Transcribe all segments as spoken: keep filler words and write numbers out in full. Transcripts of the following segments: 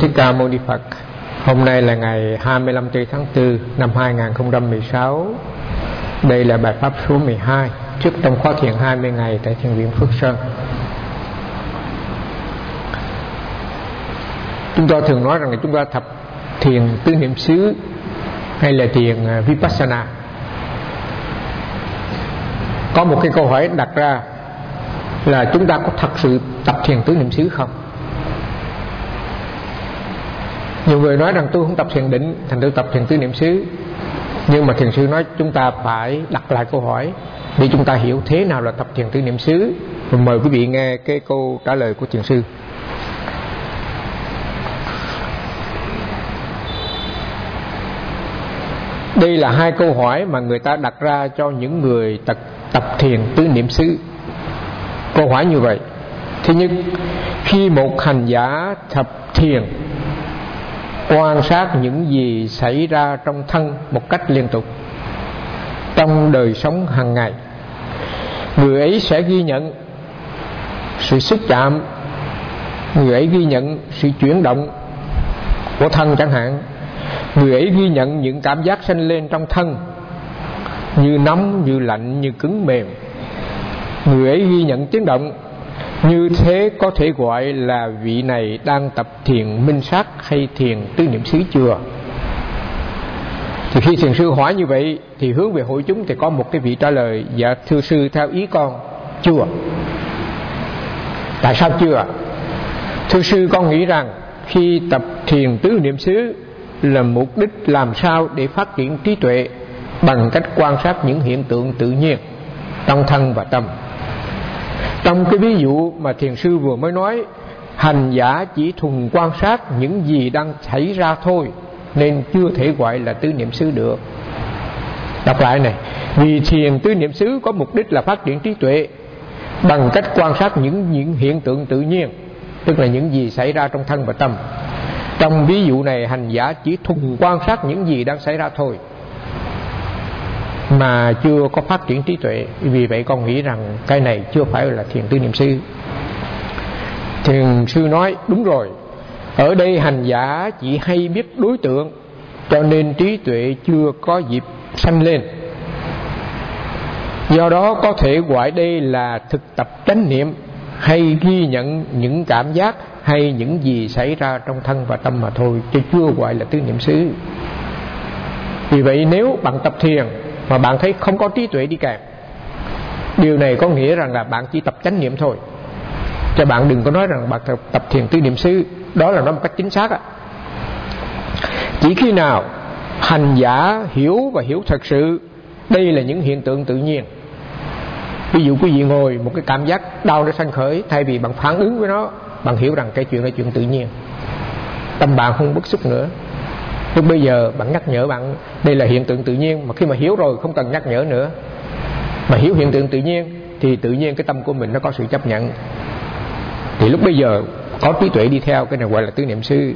Thích Ca Mâu Ni Phật. Hôm nay là ngày hai mươi lăm tháng tư năm hai nghìn không trăm mười sáu. Đây là bài pháp số mười hai trước trong khóa thiền hai mươi ngày tại thiền viện Phước Sơn. Chúng ta thường nói rằng là chúng ta tập thiền tứ niệm xứ hay là thiền Vipassana. Có một cái câu hỏi đặt ra là chúng ta có thật sự tập thiền tứ niệm xứ không? Nhiều người nói rằng tôi không tập thiền định, thành tôi tập thiền tứ niệm xứ. Nhưng mà thiền sư nói chúng ta phải đặt lại câu hỏi để chúng ta hiểu thế nào là tập thiền tứ niệm xứ. Và mời quý vị nghe cái câu trả lời của thiền sư. Đây là hai câu hỏi mà người ta đặt ra cho những người tập, tập thiền tứ niệm xứ. Câu hỏi như vậy: thứ nhất, khi một hành giả tập thiền quan sát những gì xảy ra trong thân một cách liên tục trong đời sống hàng ngày, người ấy sẽ ghi nhận sự xúc chạm, người ấy ghi nhận sự chuyển động của thân chẳng hạn, người ấy ghi nhận những cảm giác sinh lên trong thân như nóng, như lạnh, như cứng mềm. Người ấy ghi nhận tiếng động. Như thế có thể gọi là vị này đang tập thiền minh sát hay thiền tứ niệm xứ chưa? Thì khi thiền sư hỏi như vậy thì hướng về hội chúng thì có một cái vị trả lời: dạ thưa sư, theo ý con chưa. Tại sao chưa? Thưa sư, con nghĩ rằng khi tập thiền tứ niệm xứ là mục đích làm sao để phát triển trí tuệ bằng cách quan sát những hiện tượng tự nhiên trong thân và tâm. Trong cái ví dụ mà thiền sư vừa mới nói, hành giả chỉ thuần quan sát những gì đang xảy ra thôi, nên chưa thể gọi là tứ niệm xứ được. Đọc lại này: vì thiền tứ niệm xứ có mục đích là phát triển trí tuệ bằng cách quan sát những, những hiện tượng tự nhiên, tức là những gì xảy ra trong thân và tâm. Trong ví dụ này, hành giả chỉ thuần quan sát những gì đang xảy ra thôi mà chưa có phát triển trí tuệ. Vì vậy con nghĩ rằng cái này chưa phải là thiền tứ niệm xứ. Thiền sư nói: đúng rồi, ở đây hành giả chỉ hay biết đối tượng, cho nên trí tuệ chưa có dịp sanh lên. Do đó có thể gọi đây là thực tập chánh niệm, hay ghi nhận những cảm giác hay những gì xảy ra trong thân và tâm mà thôi, chứ chưa gọi là tứ niệm xứ. Vì vậy nếu bạn tập thiền mà bạn thấy không có trí tuệ đi kèm, điều này có nghĩa rằng là bạn chỉ tập chánh niệm thôi. Cho bạn đừng có nói rằng bạn tập thiền tứ niệm xứ, đó là nói một cách chính xác. Chỉ khi nào hành giả hiểu và hiểu thật sự đây là những hiện tượng tự nhiên. Ví dụ quý vị ngồi, một cái cảm giác đau nó sanh khởi, thay vì bạn phản ứng với nó, bạn hiểu rằng cái chuyện là chuyện tự nhiên, tâm bạn không bức xúc nữa. Lúc bây giờ bạn nhắc nhở bạn đây là hiện tượng tự nhiên, mà khi mà hiểu rồi không cần nhắc nhở nữa, mà hiểu hiện tượng tự nhiên thì tự nhiên cái tâm của mình nó có sự chấp nhận. Thì lúc bây giờ có trí tuệ đi theo, cái này gọi là tứ niệm xứ.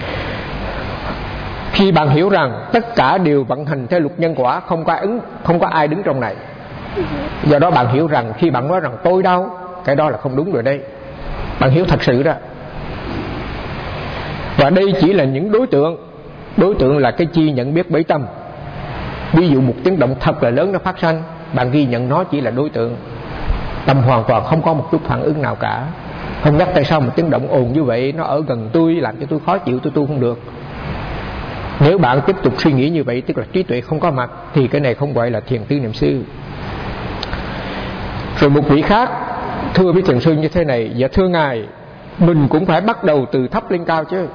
Khi bạn hiểu rằng tất cả đều vận hành theo luật nhân quả, không có ứng, không có ai đứng trong này, do đó bạn hiểu rằng khi bạn nói rằng tôi đau, cái đó là không đúng rồi đây. Bạn hiểu thật sự đó. Và đây chỉ là những đối tượng. Đối tượng là cái chi nhận biết bởi tâm. Ví dụ một tiếng động thật là lớn nó phát sanh, bạn ghi nhận nó chỉ là đối tượng. Tâm hoàn toàn không có một chút phản ứng nào cả. Không nhắc tại sao một tiếng động ồn như vậy, nó ở gần tôi làm cho tôi khó chịu, tôi tu không được. Nếu bạn tiếp tục suy nghĩ như vậy, tức là trí tuệ không có mặt, thì cái này không gọi là thiền tứ niệm xứ. Rồi một vị khác thưa với thiền sư như thế này: dạ thưa ngài, mình cũng phải bắt đầu từ thấp lên cao chứ.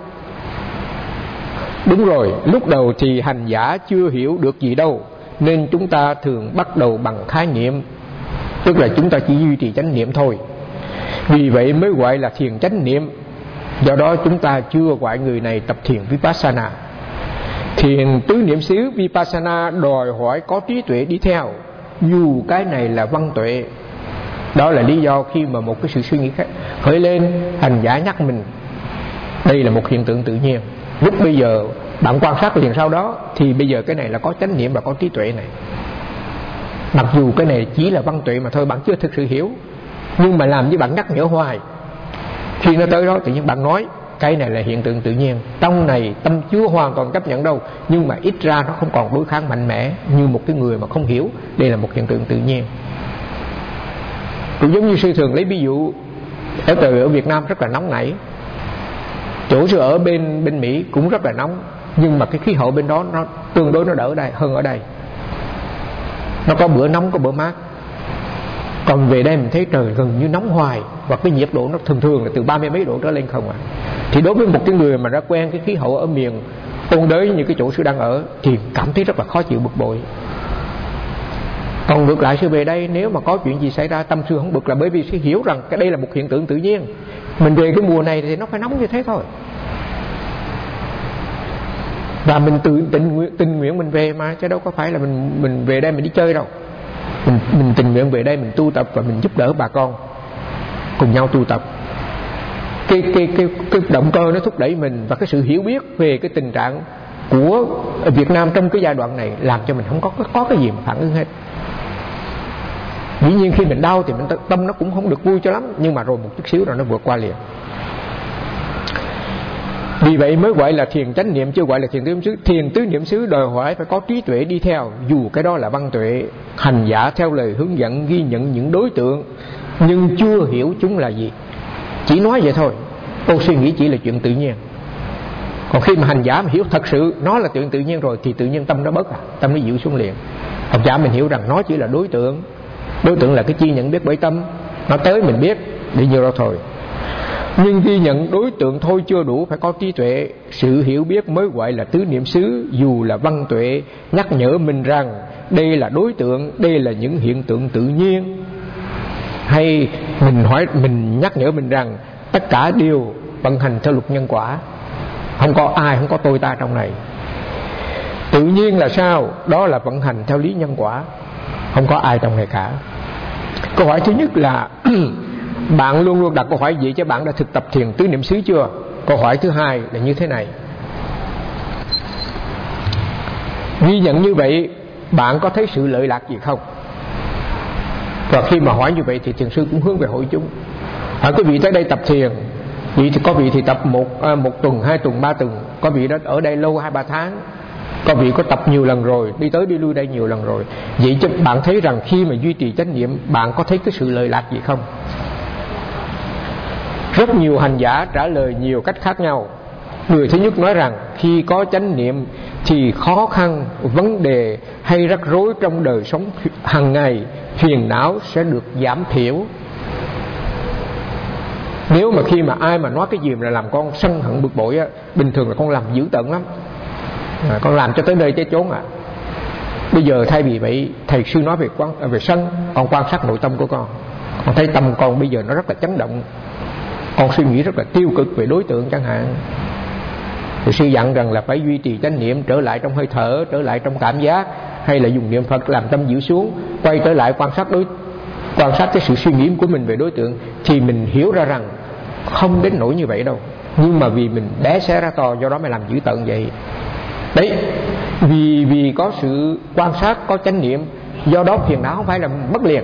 Đúng rồi, lúc đầu thì hành giả chưa hiểu được gì đâu, nên chúng ta thường bắt đầu bằng khái niệm, tức là chúng ta chỉ duy trì chánh niệm thôi. Vì vậy mới gọi là thiền chánh niệm. Do đó chúng ta chưa gọi người này tập thiền Vipassana. Thiền tứ niệm xứ Vipassana đòi hỏi có trí tuệ đi theo, dù cái này là văn tuệ. Đó là lý do khi mà một cái sự suy nghĩ khác khởi lên, hành giả nhắc mình đây là một hiện tượng tự nhiên, lúc bây giờ bạn quan sát liền sau đó, thì bây giờ cái này là có chánh niệm và có trí tuệ này. Mặc dù cái này chỉ là văn tuệ mà thôi, bạn chưa thực sự hiểu, nhưng mà làm với bạn nhắc nhở hoài. Khi nó tới đó tự nhiên bạn nói, cái này là hiện tượng tự nhiên, trong này tâm chưa hoàn toàn chấp nhận đâu, nhưng mà ít ra nó không còn đối kháng mạnh mẽ như một cái người mà không hiểu đây là một hiện tượng tự nhiên. Cũng giống như sư thường lấy ví dụ ở từ ở Việt Nam rất là nóng nảy, chỗ sư ở bên bên Mỹ cũng rất là nóng, nhưng mà cái khí hậu bên đó nó tương đối nó đỡ đây hơn ở đây, nó có bữa nóng có bữa mát. Còn về đây mình thấy trời gần như nóng hoài, và cái nhiệt độ nó thường thường là từ ba mươi mấy độ trở lên không à. Thì đối với một cái người mà đã quen cái khí hậu ở miền ôn đới như cái chỗ sư đang ở thì cảm thấy rất là khó chịu, bực bội. Còn ngược lại sư về đây, nếu mà có chuyện gì xảy ra tâm sư không bực là bởi vì sư hiểu rằng cái đây là một hiện tượng tự nhiên. Mình về cái mùa này thì nó phải nóng như thế thôi, và mình tự tình nguyện, tình nguyện mình về mà, chứ đâu có phải là mình mình về đây mình đi chơi đâu. Mình, mình tình nguyện về đây mình tu tập và mình giúp đỡ bà con cùng nhau tu tập. Cái, cái, cái, cái động cơ nó thúc đẩy mình, và cái sự hiểu biết về cái tình trạng của Việt Nam trong cái giai đoạn này làm cho mình không có, có cái gì mà phản ứng hết. Dĩ nhiên khi mình đau thì mình tâm nó cũng không được vui cho lắm, nhưng mà rồi một chút xíu rồi nó vượt qua liền. Vì vậy mới gọi là thiền chánh niệm, chưa gọi là thiền tứ niệm xứ. Thiền tứ niệm xứ đòi hỏi phải có trí tuệ đi theo, dù cái đó là văn tuệ, hành giả theo lời hướng dẫn, ghi nhận những đối tượng nhưng chưa hiểu chúng là gì, chỉ nói vậy thôi. Tôi suy nghĩ chỉ là chuyện tự nhiên. Còn khi mà hành giả mà hiểu thật sự nó là chuyện tự nhiên rồi thì tự nhiên tâm nó bớt, à, tâm nó dịu xuống liền. Học giả mình hiểu rằng nó chỉ là đối tượng, đối tượng là cái chi nhận biết bởi tâm, nó tới mình biết để nhiêu đó thôi. Nhưng ghi nhận đối tượng thôi chưa đủ, phải có trí tuệ, sự hiểu biết mới gọi là tứ niệm xứ. Dù là văn tuệ nhắc nhở mình rằng đây là đối tượng, đây là những hiện tượng tự nhiên, hay mình hỏi mình nhắc nhở mình rằng tất cả đều vận hành theo luật nhân quả, không có ai, không có tôi ta trong này. Tự nhiên là sao? Đó là vận hành theo lý nhân quả, không có ai trong này cả. Câu hỏi thứ nhất là bạn luôn luôn đặt câu hỏi gì cho bạn đã thực tập thiền tứ niệm xứ chưa? Câu hỏi thứ hai là như thế này: ghi nhận như vậy, bạn có thấy sự lợi lạc gì không? Và khi mà hỏi như vậy thì thiền sư cũng hướng về hội chúng. Hỏi quý vị tới đây tập thiền, vị thì có vị thì tập một à, một tuần, hai tuần, ba tuần, có vị đó ở đây lâu hai ba tháng, có vị có tập nhiều lần rồi, đi tới đi lui đây nhiều lần rồi. Vậy chứ bạn thấy rằng khi mà duy trì chánh niệm, bạn có thấy cái sự lợi lạc gì không? Rất nhiều hành giả trả lời nhiều cách khác nhau. Người thứ nhất nói rằng khi có chánh niệm thì khó khăn, vấn đề hay rắc rối trong đời sống hàng ngày, phiền não sẽ được giảm thiểu. Nếu mà khi mà ai mà nói cái gì mà làm con sân hận bực bội á, bình thường là con làm dữ tợn lắm, à, con làm cho tới nơi tới chốn à. Bây giờ thay vì vậy, thầy sư nói về quan, về sân, con quan sát nội tâm của con, con thấy tâm con bây giờ nó rất là chấn động, con suy nghĩ rất là tiêu cực về đối tượng chẳng hạn. Thì sư dặn rằng là phải duy trì chánh niệm, trở lại trong hơi thở, trở lại trong cảm giác, hay là dùng niệm Phật làm tâm dịu xuống, quay trở lại quan sát đối quan sát cái sự suy nghĩ của mình về đối tượng, thì mình hiểu ra rằng không đến nỗi như vậy đâu, nhưng mà vì mình bé xé ra to, do đó mới làm dữ tợn vậy. Đấy, vì vì có sự quan sát, có chánh niệm, do đó phiền não không phải là mất liền,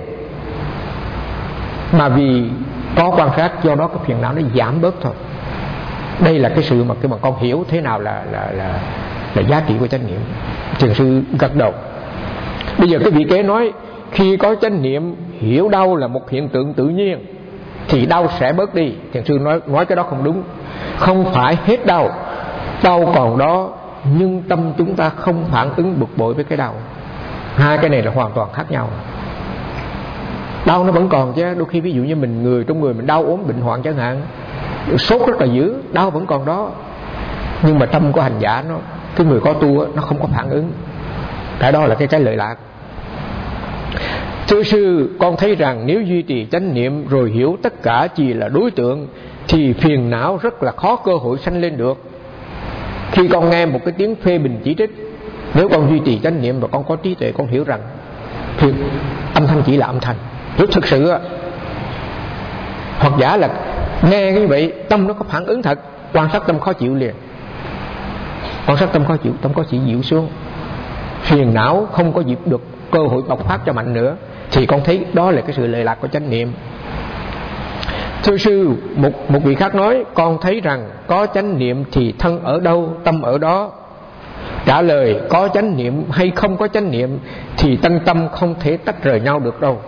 mà vì có quan sát, do đó cái phiền não nó giảm bớt thôi. Đây là cái sự mà cái mà con hiểu thế nào là là là là giá trị của chánh niệm. Thiền sư gật đầu. Bây giờ cái vị kế nói khi có chánh niệm hiểu đau là một hiện tượng tự nhiên thì đau sẽ bớt đi. Thiền sư nói nói cái đó không đúng. Không phải hết đau, đau còn đó, nhưng tâm chúng ta không phản ứng bực bội với cái đau. Hai cái này là hoàn toàn khác nhau. Đau nó vẫn còn chứ, đôi khi ví dụ như mình người trong người mình đau ốm bệnh hoạn chẳng hạn, sốt rất là dữ, đau vẫn còn đó, nhưng mà tâm của hành giả nó, cái người có tu nó không có phản ứng. Cái đó là cái cái lợi lạc. Thưa sư, con thấy rằng nếu duy trì chánh niệm rồi hiểu tất cả chỉ là đối tượng thì phiền não rất là khó cơ hội sanh lên được. Khi con nghe một cái tiếng phê bình chỉ trích, nếu con duy trì chánh niệm và con có trí tuệ, con hiểu rằng thì âm thanh chỉ là âm thanh. Nếu thực sự hoặc giả là nghe như vậy, tâm nó có phản ứng thật, quan sát tâm khó chịu liền, quan sát tâm khó chịu, tâm có chịu dịu xuống, phiền não không có dịp được cơ hội bộc phát cho mạnh nữa, thì con thấy đó là cái sự lợi lạc của chánh niệm. Thưa sư, một, một vị khác nói: con thấy rằng có chánh niệm thì thân ở đâu, tâm ở đó. Trả lời: có chánh niệm hay không có chánh niệm thì thân tâm không thể tách rời nhau được đâu.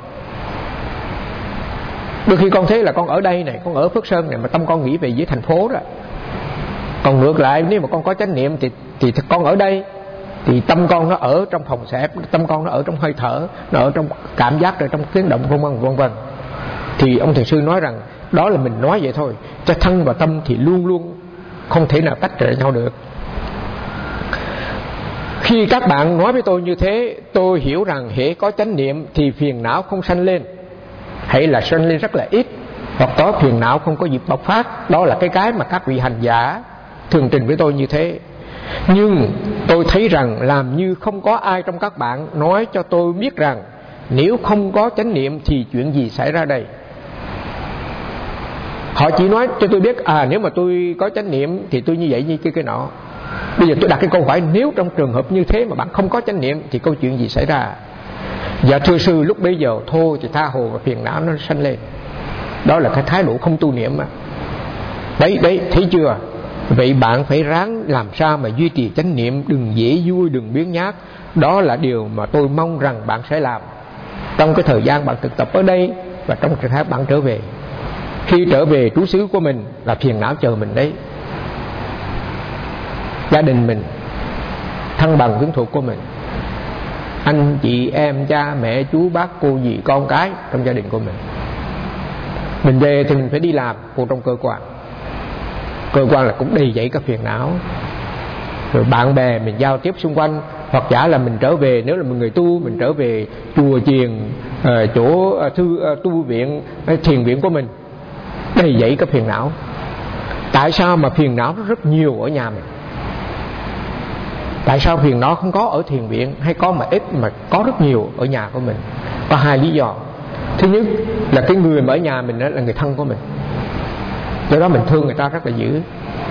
Đôi khi con thấy là con ở đây này, con ở Phước Sơn này, mà tâm con nghĩ về dưới thành phố đó. Còn ngược lại, nếu mà con có chánh niệm thì, thì con ở đây, thì tâm con nó ở trong phòng xẹp, tâm con nó ở trong hơi thở, nó ở trong cảm giác, ở trong tiếng động vân vân vân vân. Thì ông thiền sư nói rằng đó là mình nói vậy thôi, cho thân và tâm thì luôn luôn không thể nào tách rời nhau được. Khi các bạn nói với tôi như thế, tôi hiểu rằng hễ có chánh niệm thì phiền não không sanh lên, hay là sanh lên rất là ít, hoặc có phiền não không có dịp bộc phát. Đó là cái cái mà các vị hành giả thường trình với tôi như thế. Nhưng tôi thấy rằng làm như không có ai trong các bạn nói cho tôi biết rằng nếu không có chánh niệm thì chuyện gì xảy ra đây. Họ chỉ nói cho tôi biết à nếu mà tôi có chánh niệm thì tôi như vậy như kia cái nọ. Bây giờ tôi đặt cái câu hỏi, nếu trong trường hợp như thế mà bạn không có chánh niệm thì câu chuyện gì xảy ra? Dạ thưa sư, lúc bây giờ thôi thì tha hồ và phiền não nó sanh lên. Đó là cái thái độ không tu niệm. Đấy, đấy, thấy chưa? Vậy bạn phải ráng làm sao mà duy trì chánh niệm, đừng dễ vui, đừng biếng nhác. Đó là điều mà tôi mong rằng bạn sẽ làm trong cái thời gian bạn thực tập ở đây và trong thời gian bạn trở về. Khi trở về trú xứ của mình là phiền não chờ mình đấy. Gia đình mình, thân bằng quyến thuộc của mình, anh chị em, cha mẹ, chú bác, cô dì, con cái trong gia đình của mình. Mình về thì mình phải đi làm cô trong cơ quan. Cơ quan là cũng đầy dẫy các phiền não. Rồi bạn bè mình giao tiếp xung quanh, hoặc giả là mình trở về, nếu là một người tu, mình trở về chùa chiền, chỗ thư tu viện, thiền viện của mình, đầy dẫy các phiền não. Tại sao mà phiền não nó rất nhiều ở nhà mình? Tại sao phiền não không có ở thiền viện, hay có mà ít mà có rất nhiều ở nhà của mình? Có hai lý do. Thứ nhất là cái người mà ở nhà mình đó là người thân của mình, do đó mình thương người ta rất là dữ.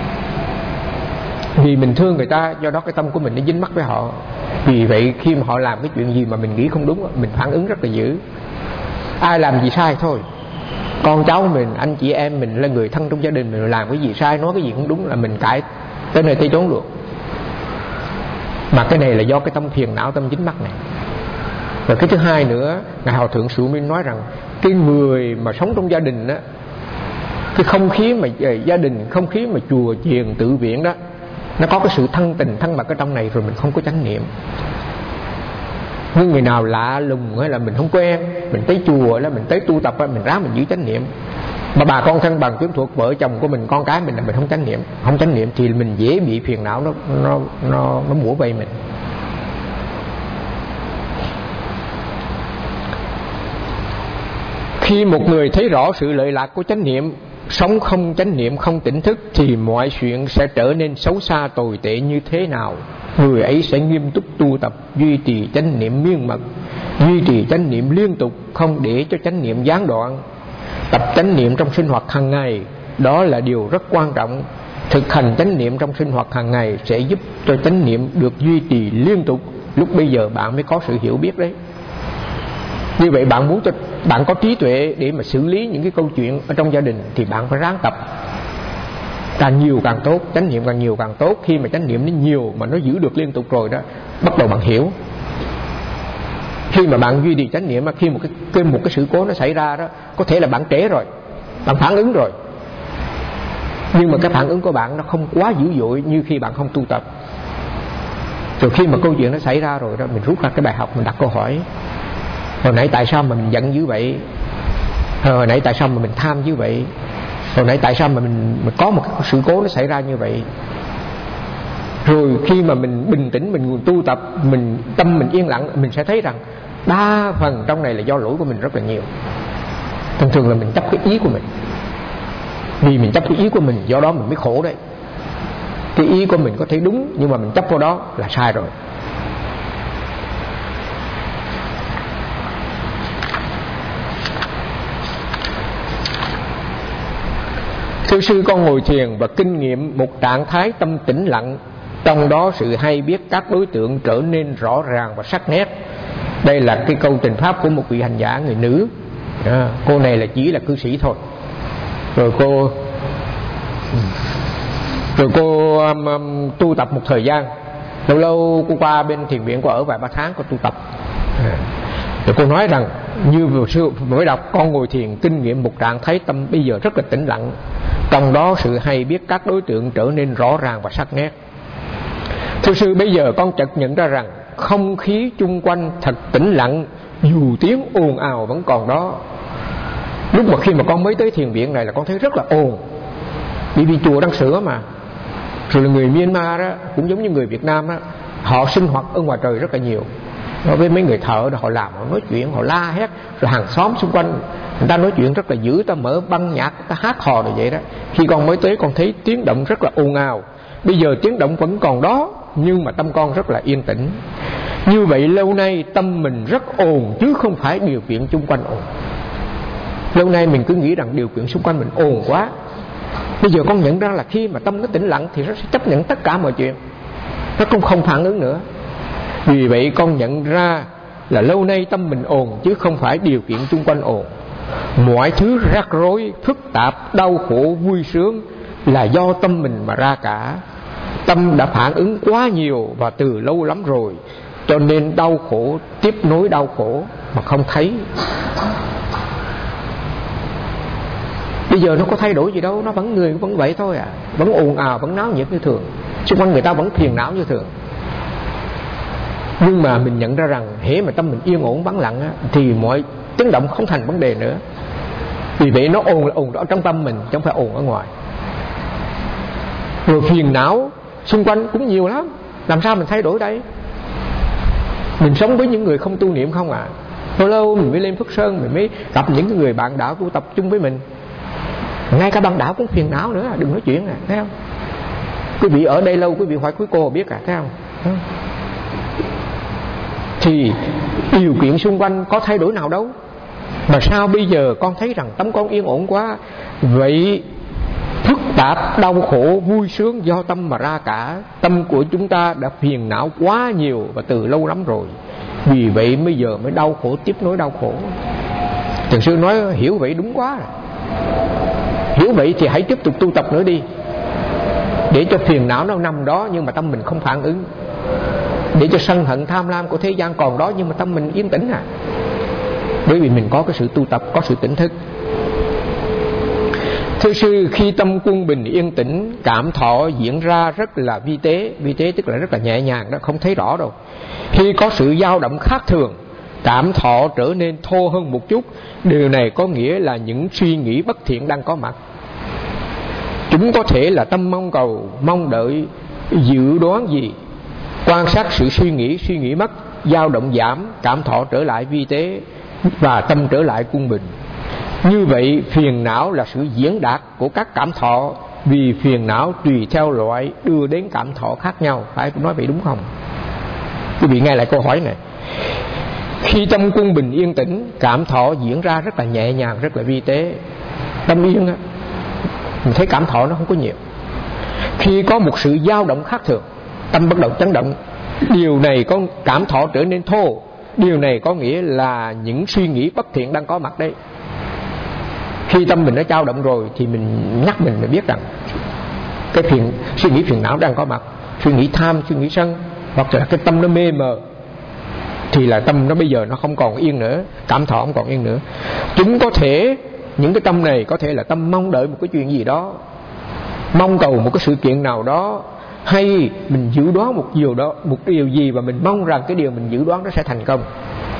Vì mình thương người ta, do đó cái tâm của mình nó dính mắc với họ. Vì vậy khi mà họ làm cái chuyện gì mà mình nghĩ không đúng, mình phản ứng rất là dữ. Ai làm gì sai thôi, con cháu mình, anh chị em mình là người thân trong gia đình mình, làm cái gì sai, nói cái gì không đúng là mình cãi tới nơi tới chốn được. Mà cái này là do cái tâm phiền não, tâm dính mắc này. Rồi cái thứ hai nữa, Ngài Hòa Thượng Sự Minh nói rằng cái người mà sống trong gia đình đó, cái không khí mà gia đình, không khí mà chùa chiền tự viện đó, nó có cái sự thân tình thân mật ở trong này, rồi mình không có chánh niệm. Nhưng người nào lạ lùng hay là mình không quen, mình tới chùa là mình tới tu tập, mình ráng mình giữ chánh niệm. Mà bà con thân bằng quyến thuộc, vợ chồng của mình, con cái mình là mình không chánh niệm, không chánh niệm thì mình dễ bị phiền não nó nó nó nó bủa vây mình. Khi một người thấy rõ sự lợi lạc của chánh niệm, sống không chánh niệm, không tỉnh thức, thì mọi chuyện sẽ trở nên xấu xa tồi tệ như thế nào, người ấy sẽ nghiêm túc tu tập, duy trì chánh niệm miên mật, duy trì chánh niệm liên tục, không để cho chánh niệm gián đoạn. Tập chánh niệm trong sinh hoạt hàng ngày, đó là điều rất quan trọng. Thực hành chánh niệm trong sinh hoạt hàng ngày sẽ giúp cho chánh niệm được duy trì liên tục. Lúc bây giờ bạn mới có sự hiểu biết đấy. Như vậy bạn muốn cho bạn có trí tuệ để mà xử lý những cái câu chuyện ở trong gia đình thì bạn phải ráng tập. Càng nhiều càng tốt, chánh niệm càng nhiều càng tốt. Khi mà chánh niệm nó nhiều mà nó giữ được liên tục rồi đó, bắt đầu bạn hiểu. Khi mà bạn duy trì chánh niệm, khi một cái, một cái sự cố nó xảy ra đó, có thể là bạn trễ rồi, bạn phản ứng rồi, nhưng mà cái phản ứng của bạn nó không quá dữ dội như khi bạn không tu tập. Rồi khi mà câu chuyện nó xảy ra rồi đó, mình rút ra cái bài học, mình đặt câu hỏi: hồi nãy tại sao mà mình giận như vậy? Hồi nãy tại sao mà mình tham như vậy? Hồi nãy tại sao mà mình, mình có một cái sự cố nó xảy ra như vậy? Rồi khi mà mình bình tĩnh, mình tu tập, mình tâm mình yên lặng, mình sẽ thấy rằng đa phần trong này là do lỗi của mình rất là nhiều. Thường thường là mình chấp cái ý của mình. Vì mình chấp cái ý của mình, do đó mình mới khổ đấy. Cái ý của mình có thể đúng, nhưng mà mình chấp vào đó là sai rồi. Thưa sư, con ngồi thiền và kinh nghiệm một trạng thái tâm tĩnh lặng, trong đó sự hay biết các đối tượng trở nên rõ ràng và sắc nét. Đây là cái câu trình pháp của một vị hành giả người nữ. À, cô này là chỉ là cư sĩ thôi. Rồi cô Rồi cô um, um, tu tập một thời gian. Lâu lâu cô qua bên thiền viện, cô ở vài ba tháng cô tu tập. Rồi cô nói rằng như vừa xưa mới đọc, con ngồi thiền kinh nghiệm một trạng thấy tâm bây giờ rất là tĩnh lặng, trong đó sự hay biết các đối tượng trở nên rõ ràng và sắc nét. Thưa sư, bây giờ con chợt nhận ra rằng không khí chung quanh thật tĩnh lặng, dù tiếng ồn ào vẫn còn đó. Lúc mà khi mà con mới tới thiền viện này là con thấy rất là ồn, bởi vì chùa đang sửa mà. Rồi là người Myanmar đó cũng giống như người Việt Nam đó, họ sinh hoạt ở ngoài trời rất là nhiều. Đối với mấy người thợ họ làm, họ nói chuyện, họ la hét, rồi hàng xóm xung quanh người ta nói chuyện rất là dữ, ta mở băng nhạc, ta hát hò rồi vậy đó. Khi con mới tới con thấy tiếng động rất là ồn ào. Bây giờ tiếng động vẫn còn đó, nhưng mà tâm con rất là yên tĩnh. Như vậy lâu nay tâm mình rất ồn, chứ không phải điều kiện xung quanh ồn. Lâu nay mình cứ nghĩ rằng điều kiện xung quanh mình ồn quá. Bây giờ con nhận ra là khi mà tâm nó tĩnh lặng thì nó sẽ chấp nhận tất cả mọi chuyện, nó cũng không phản ứng nữa. Vì vậy con nhận ra là lâu nay tâm mình ồn, chứ không phải điều kiện xung quanh ồn. Mọi thứ rắc rối, phức tạp, đau khổ, vui sướng là do tâm mình mà ra cả. Tâm đã phản ứng quá nhiều và từ lâu lắm rồi, cho nên đau khổ tiếp nối đau khổ mà không thấy. Bây giờ nó có thay đổi gì đâu, nó vẫn người vẫn vậy thôi à, vẫn ồn ào, vẫn náo nhiệt như thường, xung quanh người ta vẫn phiền não như thường. Nhưng mà mình nhận ra rằng hễ mà tâm mình yên ổn vắng lặng á, thì mọi tiếng động không thành vấn đề nữa. Vì vậy nó ồn là ồn ở trong tâm mình, chứ không phải ồn ở ngoài. Rồi phiền não xung quanh cũng nhiều lắm, làm sao mình thay đổi đây? Mình sống với những người không tu niệm không à. Lâu lâu mình mới lên Phước Sơn, mình mới gặp những người bạn đạo tu tập chung với mình. Ngay cả bạn đạo cũng phiền não nữa, đừng nói chuyện à, thấy không? Quý vị ở đây lâu, quý vị hỏi quý cô biết à, thấy không? Thấy không? Thì điều kiện xung quanh có thay đổi nào đâu, mà sao bây giờ con thấy rằng tâm con yên ổn quá. Vậy phức tạp, đau khổ, vui sướng do tâm mà ra cả. Tâm của chúng ta đã phiền não quá nhiều và từ lâu lắm rồi, vì vậy bây giờ mới đau khổ tiếp nối đau khổ. Thiền sư nói hiểu vậy đúng quá rồi. Hiểu vậy thì hãy tiếp tục tu tập nữa đi, để cho phiền não nó nằm đó nhưng mà tâm mình không phản ứng, để cho sân hận tham lam của thế gian còn đó nhưng mà tâm mình yên tĩnh à. Bởi vì mình có cái sự tu tập, có sự tỉnh thức. Thưa sư, khi tâm quân bình yên tĩnh, cảm thọ diễn ra rất là vi tế. Vi tế tức là rất là nhẹ nhàng đó, không thấy rõ đâu. Khi có sự dao động khác thường, cảm thọ trở nên thô hơn một chút. Điều này có nghĩa là những suy nghĩ bất thiện đang có mặt. Chúng có thể là tâm mong cầu, mong đợi, dự đoán gì. Quan sát sự suy nghĩ, suy nghĩ mất, dao động giảm, cảm thọ trở lại vi tế và tâm trở lại quân bình. Như vậy phiền não là sự diễn đạt của các cảm thọ, vì phiền não tùy theo loại đưa đến cảm thọ khác nhau. Phải nói vậy đúng không? Quý vị nghe lại câu hỏi này. Khi tâm quân bình yên tĩnh, cảm thọ diễn ra rất là nhẹ nhàng, rất là vi tế. Tâm yên á, mình thấy cảm thọ nó không có nhiều. Khi có một sự dao động khác thường, tâm bắt đầu chấn động. Điều này có cảm thọ trở nên thô. Điều này có nghĩa là những suy nghĩ bất thiện đang có mặt đấy. Khi tâm mình đã dao động rồi thì mình nhắc mình mới biết rằng cái phiền, suy nghĩ phiền não đang có mặt. Suy nghĩ tham, suy nghĩ sân, hoặc là cái tâm nó mê mờ, thì là tâm nó bây giờ nó không còn yên nữa, cảm thọ không còn yên nữa. Chúng có thể, những cái tâm này có thể là tâm mong đợi một cái chuyện gì đó, mong cầu một cái sự kiện nào đó, hay mình dự đoán một điều đó, một điều gì và mình mong rằng cái điều mình dự đoán nó sẽ thành công.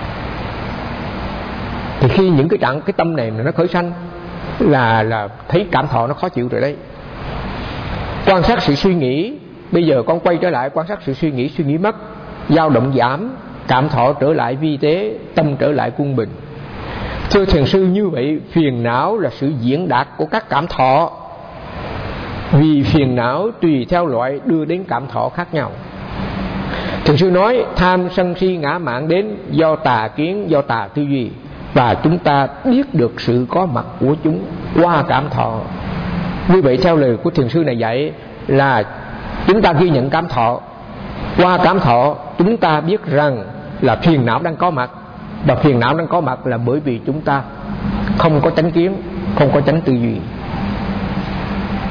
Thì khi những cái trạng cái tâm này nó khởi sanh là là thấy cảm thọ nó khó chịu rồi đấy. Quan sát sự suy nghĩ. Bây giờ con quay trở lại quan sát sự suy nghĩ, suy nghĩ mất, dao động giảm, cảm thọ trở lại vi tế, tâm trở lại quân bình. Thưa thiền sư, như vậy phiền não là sự diễn đạt của các cảm thọ, vì phiền não tùy theo loại đưa đến cảm thọ khác nhau. Thiền sư nói tham sân si ngã mạn đến do tà kiến, do tà tư duy, và chúng ta biết được sự có mặt của chúng qua cảm thọ. Như vậy theo lời của thiền sư này dạy là chúng ta ghi nhận cảm thọ, qua cảm thọ chúng ta biết rằng là phiền não đang có mặt, và phiền não đang có mặt là bởi vì chúng ta không có chánh kiến, không có chánh tư duy.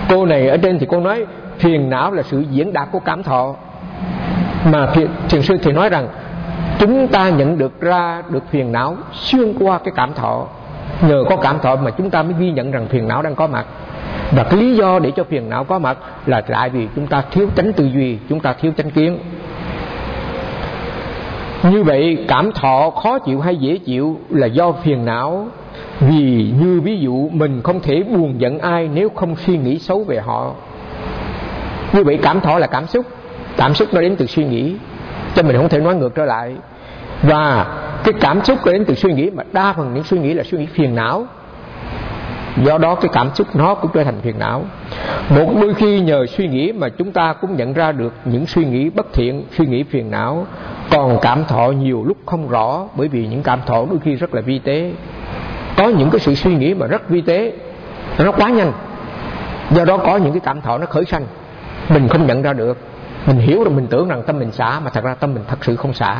Cô này ở trên thì cô nói phiền não là sự diễn đạt của cảm thọ, mà thiền sư thì nói rằng chúng ta nhận được ra được phiền não xuyên qua cái cảm thọ. Nhờ có cảm thọ mà chúng ta mới ghi nhận rằng phiền não đang có mặt. Và cái lý do để cho phiền não có mặt là tại vì chúng ta thiếu chánh tư duy, chúng ta thiếu chánh kiến. Như vậy cảm thọ khó chịu hay dễ chịu là do phiền não. Vì như ví dụ mình không thể buồn giận ai nếu không suy nghĩ xấu về họ. Như vậy cảm thọ là cảm xúc. Cảm xúc nó đến từ suy nghĩ, cho mình không thể nói ngược trở lại. Và cái cảm xúc nó đến từ suy nghĩ, mà đa phần những suy nghĩ là suy nghĩ phiền não. Do đó cái cảm xúc nó cũng trở thành phiền não. Một đôi khi nhờ suy nghĩ mà chúng ta cũng nhận ra được những suy nghĩ bất thiện, suy nghĩ phiền não. Còn cảm thọ nhiều lúc không rõ, bởi vì những cảm thọ đôi khi rất là vi tế. Có những cái sự suy nghĩ mà rất vi tế, nó quá nhanh. Do đó có những cái cảm thọ nó khởi sanh, mình không nhận ra được. Mình hiểu rồi mình tưởng rằng tâm mình xả, mà thật ra tâm mình thật sự không xả.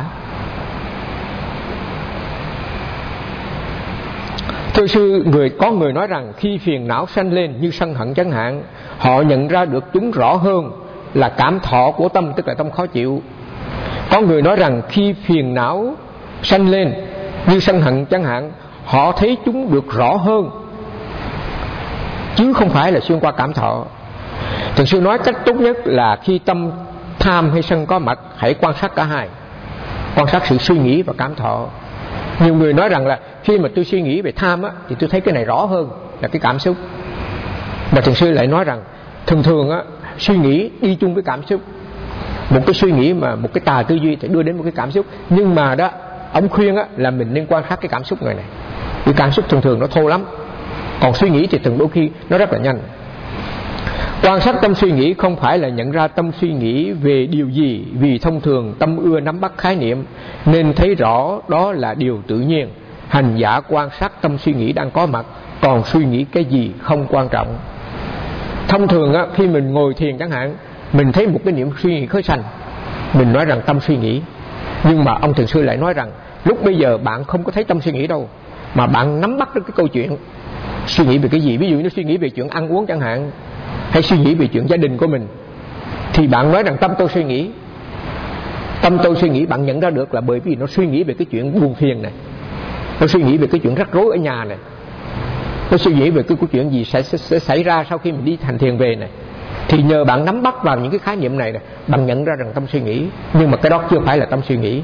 Thưa sư, người có người nói rằng khi phiền não sanh lên như sân hận chẳng hạn, họ nhận ra được chúng rõ hơn là cảm thọ của tâm, tức là tâm khó chịu. Có người nói rằng khi phiền não sanh lên như sân hận chẳng hạn, họ thấy chúng được rõ hơn, chứ không phải là xuyên qua cảm thọ. Thiền sư nói cách tốt nhất là khi tâm tham hay sân có mặt, hãy quan sát cả hai, quan sát sự suy nghĩ và cảm thọ. Nhiều người nói rằng là khi mà tôi suy nghĩ về tham á, thì tôi thấy cái này rõ hơn là cái cảm xúc. Mà thiền sư lại nói rằng thường thường á, suy nghĩ đi chung với cảm xúc. Một cái suy nghĩ mà một cái tà tư duy thì đưa đến một cái cảm xúc. Nhưng mà đó, ông khuyên á, là mình nên quan sát cái cảm xúc người này. Cái cảm xúc thường thường nó thô lắm, còn suy nghĩ thì thường đôi khi nó rất là nhanh. Quan sát tâm suy nghĩ không phải là nhận ra tâm suy nghĩ về điều gì, vì thông thường tâm ưa nắm bắt khái niệm nên thấy rõ đó là điều tự nhiên. Hành giả quan sát tâm suy nghĩ đang có mặt, còn suy nghĩ cái gì không quan trọng. Thông thường á, khi mình ngồi thiền chẳng hạn, mình thấy một cái niệm suy nghĩ khởi sanh, mình nói rằng tâm suy nghĩ. Nhưng mà ông thiền sư lại nói rằng lúc bây giờ bạn không có thấy tâm suy nghĩ đâu, mà bạn nắm bắt được cái câu chuyện suy nghĩ về cái gì. Ví dụ như suy nghĩ về chuyện ăn uống chẳng hạn, hay suy nghĩ về chuyện gia đình của mình, thì bạn nói rằng tâm tôi suy nghĩ. Tâm tôi suy nghĩ bạn nhận ra được là bởi vì nó suy nghĩ về cái chuyện buồn phiền này, nó suy nghĩ về cái chuyện rắc rối ở nhà này, nó suy nghĩ về cái câu chuyện gì sẽ, sẽ, sẽ xảy ra sau khi mình đi hành thiền về này. Thì nhờ bạn nắm bắt vào những cái khái niệm này, này bạn nhận ra rằng tâm suy nghĩ. Nhưng mà cái đó chưa phải là tâm suy nghĩ.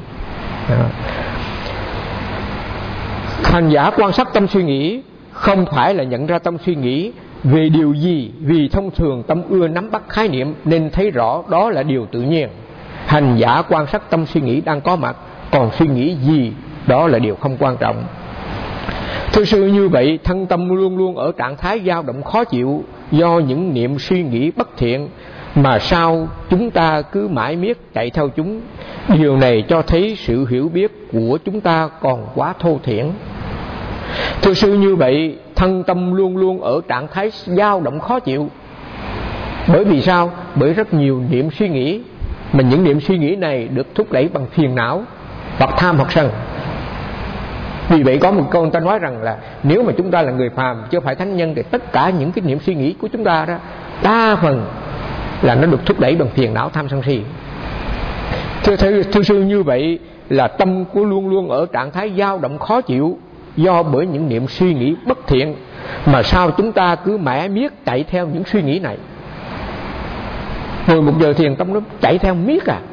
Hành giả quan sát tâm suy nghĩ không phải là nhận ra tâm suy nghĩ về điều gì, vì thông thường tâm ưa nắm bắt khái niệm nên thấy rõ đó là điều tự nhiên. Hành giả quan sát tâm suy nghĩ đang có mặt, còn suy nghĩ gì đó là điều không quan trọng. Thưa sư, như vậy thân tâm luôn luôn ở trạng thái dao động khó chịu do những niệm suy nghĩ bất thiện, mà sao chúng ta cứ mãi miết chạy theo chúng. Điều này cho thấy sự hiểu biết của chúng ta còn quá thô thiển. Thưa sư, như vậy thân tâm luôn luôn ở trạng thái dao động khó chịu. Bởi vì sao? Bởi rất nhiều niệm suy nghĩ, mà những niệm suy nghĩ này được thúc đẩy bằng phiền não hoặc tham hoặc sân. Vì vậy có một câu người ta nói rằng là nếu mà chúng ta là người phàm chứ phải thánh nhân, thì tất cả những cái niệm suy nghĩ của chúng ta đó đa phần là nó được thúc đẩy bằng phiền não tham sân si. Thưa, thưa, thưa sư, như vậy là tâm của luôn luôn ở trạng thái dao động khó chịu do bởi những niệm suy nghĩ bất thiện, mà sao chúng ta cứ mãi miết chạy theo những suy nghĩ này. Ngồi một giờ thiền tâm nó chạy theo miết à.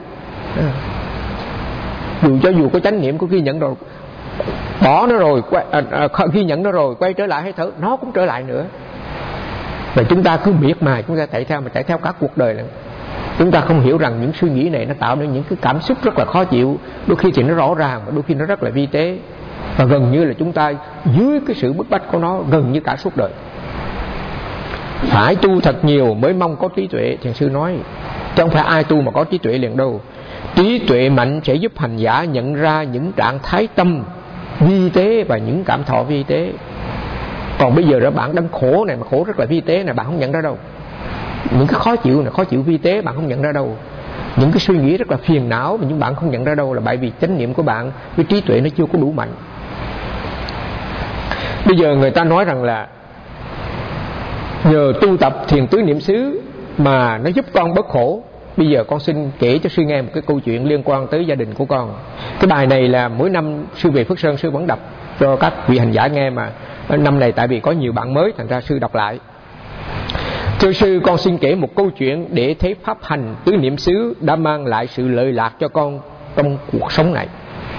Dù cho dù có chánh niệm, có ghi nhận rồi, bỏ nó rồi quay, à, à, ghi nhận nó rồi quay trở lại hay thở, nó cũng trở lại nữa. Và chúng ta cứ miệt mài, chúng ta chạy theo, mà chạy theo cả cuộc đời này. Chúng ta không hiểu rằng những suy nghĩ này nó tạo nên những cái cảm xúc rất là khó chịu. Đôi khi thì nó rõ ràng, và đôi khi nó rất là vi tế, và gần như là chúng ta dưới cái sự bức bách của nó gần như cả suốt đời. Phải tu thật nhiều mới mong có trí tuệ, thiền sư nói. Chứ không phải ai tu mà có trí tuệ liền đâu. Trí tuệ mạnh sẽ giúp hành giả nhận ra những trạng thái tâm vi tế và những cảm thọ vi tế. Còn bây giờ đó bạn đang khổ này, mà khổ rất là vi tế này, bạn không nhận ra đâu. Những cái khó chịu này, khó chịu vi tế bạn không nhận ra đâu. Những cái suy nghĩ rất là phiền não mà những bạn không nhận ra đâu, là bởi vì chánh niệm của bạn với trí tuệ nó chưa có đủ mạnh. Bây giờ người ta nói rằng là nhờ tu tập thiền tứ niệm xứ mà nó giúp con bớt khổ. Bây giờ con xin kể cho sư nghe một cái câu chuyện liên quan tới gia đình của con. Cái bài này là mỗi năm sư về Phước Sơn sư vẫn đọc cho các vị hành giả nghe, mà năm này tại vì có nhiều bạn mới thành ra sư đọc lại. Thưa sư, con xin kể một câu chuyện để thấy pháp hành tứ niệm xứ đã mang lại sự lợi lạc cho con trong cuộc sống này.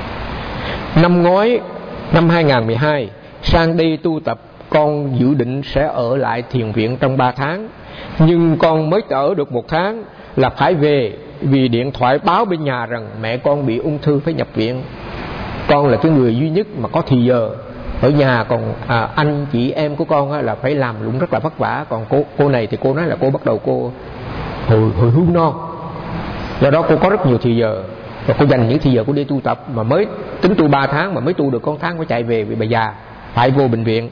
Năm ngoái, năm hai không một hai, sang đây tu tập, con dự định sẽ ở lại thiền viện trong ba tháng. Nhưng con mới ở được một tháng là phải về, vì điện thoại báo bên nhà rằng mẹ con bị ung thư phải nhập viện. Con là cái người duy nhất mà có thì giờ ở nhà, còn à, anh chị em của con á, là phải làm cũng rất là vất vả. Còn cô cô này thì cô nói là cô bắt đầu cô hồi hồi hương non, do đó cô có rất nhiều thì giờ, và cô dành những thì giờ cô đi tu tập, mà mới tính tu ba tháng mà mới tu được con tháng phải chạy về vì bà già phải vô bệnh viện.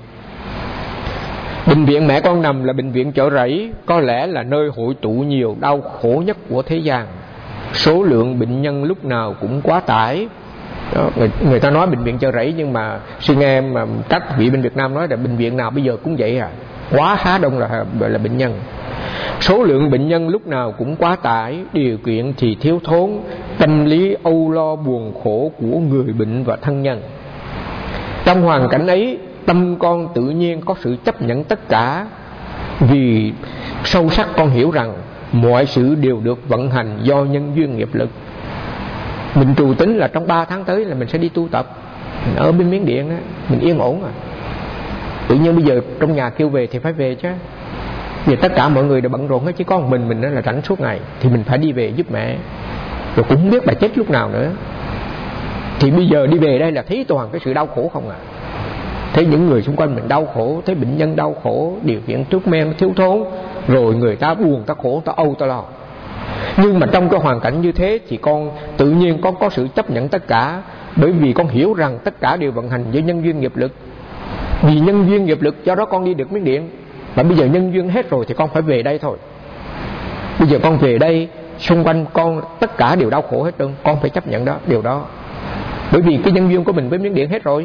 Bệnh viện mẹ con nằm là bệnh viện Chợ Rẫy, có lẽ là nơi hội tụ nhiều đau khổ nhất của thế gian. Số lượng bệnh nhân lúc nào cũng quá tải. Đó, người, người ta nói bệnh viện Chợ Rẫy, nhưng mà sư nghe mà các vị bên Việt Nam nói là bệnh viện nào bây giờ cũng vậy à, quá khá đông là gọi là bệnh nhân. Số lượng bệnh nhân lúc nào cũng quá tải, điều kiện thì thiếu thốn, tâm lý âu lo buồn khổ của người bệnh và thân nhân. Trong hoàn cảnh ấy, tâm con tự nhiên có sự chấp nhận tất cả, vì sâu sắc con hiểu rằng mọi sự đều được vận hành do nhân duyên nghiệp lực. Mình trù tính là trong ba tháng tới là mình sẽ đi tu tập, mình ở bên Miến Điện á, mình yên ổn à. Tự nhiên bây giờ trong nhà kêu về thì phải về chứ. Vì tất cả mọi người đều bận rộn hết, chỉ có một mình mình đó là rảnh suốt ngày, thì mình phải đi về giúp mẹ. Rồi cũng không biết bà chết lúc nào nữa. Thì bây giờ đi về đây là thấy toàn cái sự đau khổ không à. Thấy những người xung quanh mình đau khổ, thấy bệnh nhân đau khổ, điều kiện thuốc men thiếu thốn, rồi người ta buồn, ta khổ, ta âu, ta lo. Nhưng mà trong cái hoàn cảnh như thế thì con tự nhiên con có sự chấp nhận tất cả, bởi vì con hiểu rằng tất cả đều vận hành với nhân duyên nghiệp lực. Vì nhân duyên nghiệp lực do đó con đi được Miến Điện. Và bây giờ nhân duyên hết rồi thì con phải về đây thôi. Bây giờ con về đây, xung quanh con tất cả đều đau khổ hết trơn, con phải chấp nhận đó, điều đó. Bởi vì cái nhân duyên của mình với Miến Điện hết rồi.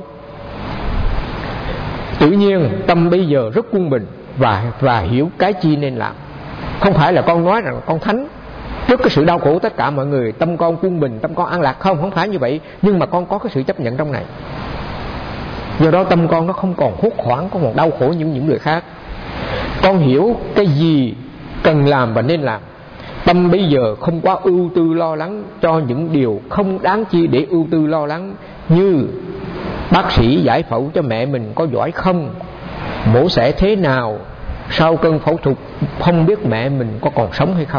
Tự nhiên tâm bây giờ rất quân bình và, và hiểu cái chi nên làm. Không phải là con nói rằng con thánh, trước cái sự đau khổ tất cả mọi người tâm con quân bình, tâm con an lạc. Không, không phải như vậy. Nhưng mà con có cái sự chấp nhận trong này. Do đó tâm con nó không còn hốt hoảng, không còn đau khổ như những người khác. Con hiểu cái gì cần làm và nên làm. Tâm bây giờ không quá ưu tư lo lắng cho những điều không đáng chi để ưu tư lo lắng, như bác sĩ giải phẫu cho mẹ mình có giỏi không, mổ xẻ thế nào, sau cơn phẫu thuật không biết mẹ mình có còn sống hay không.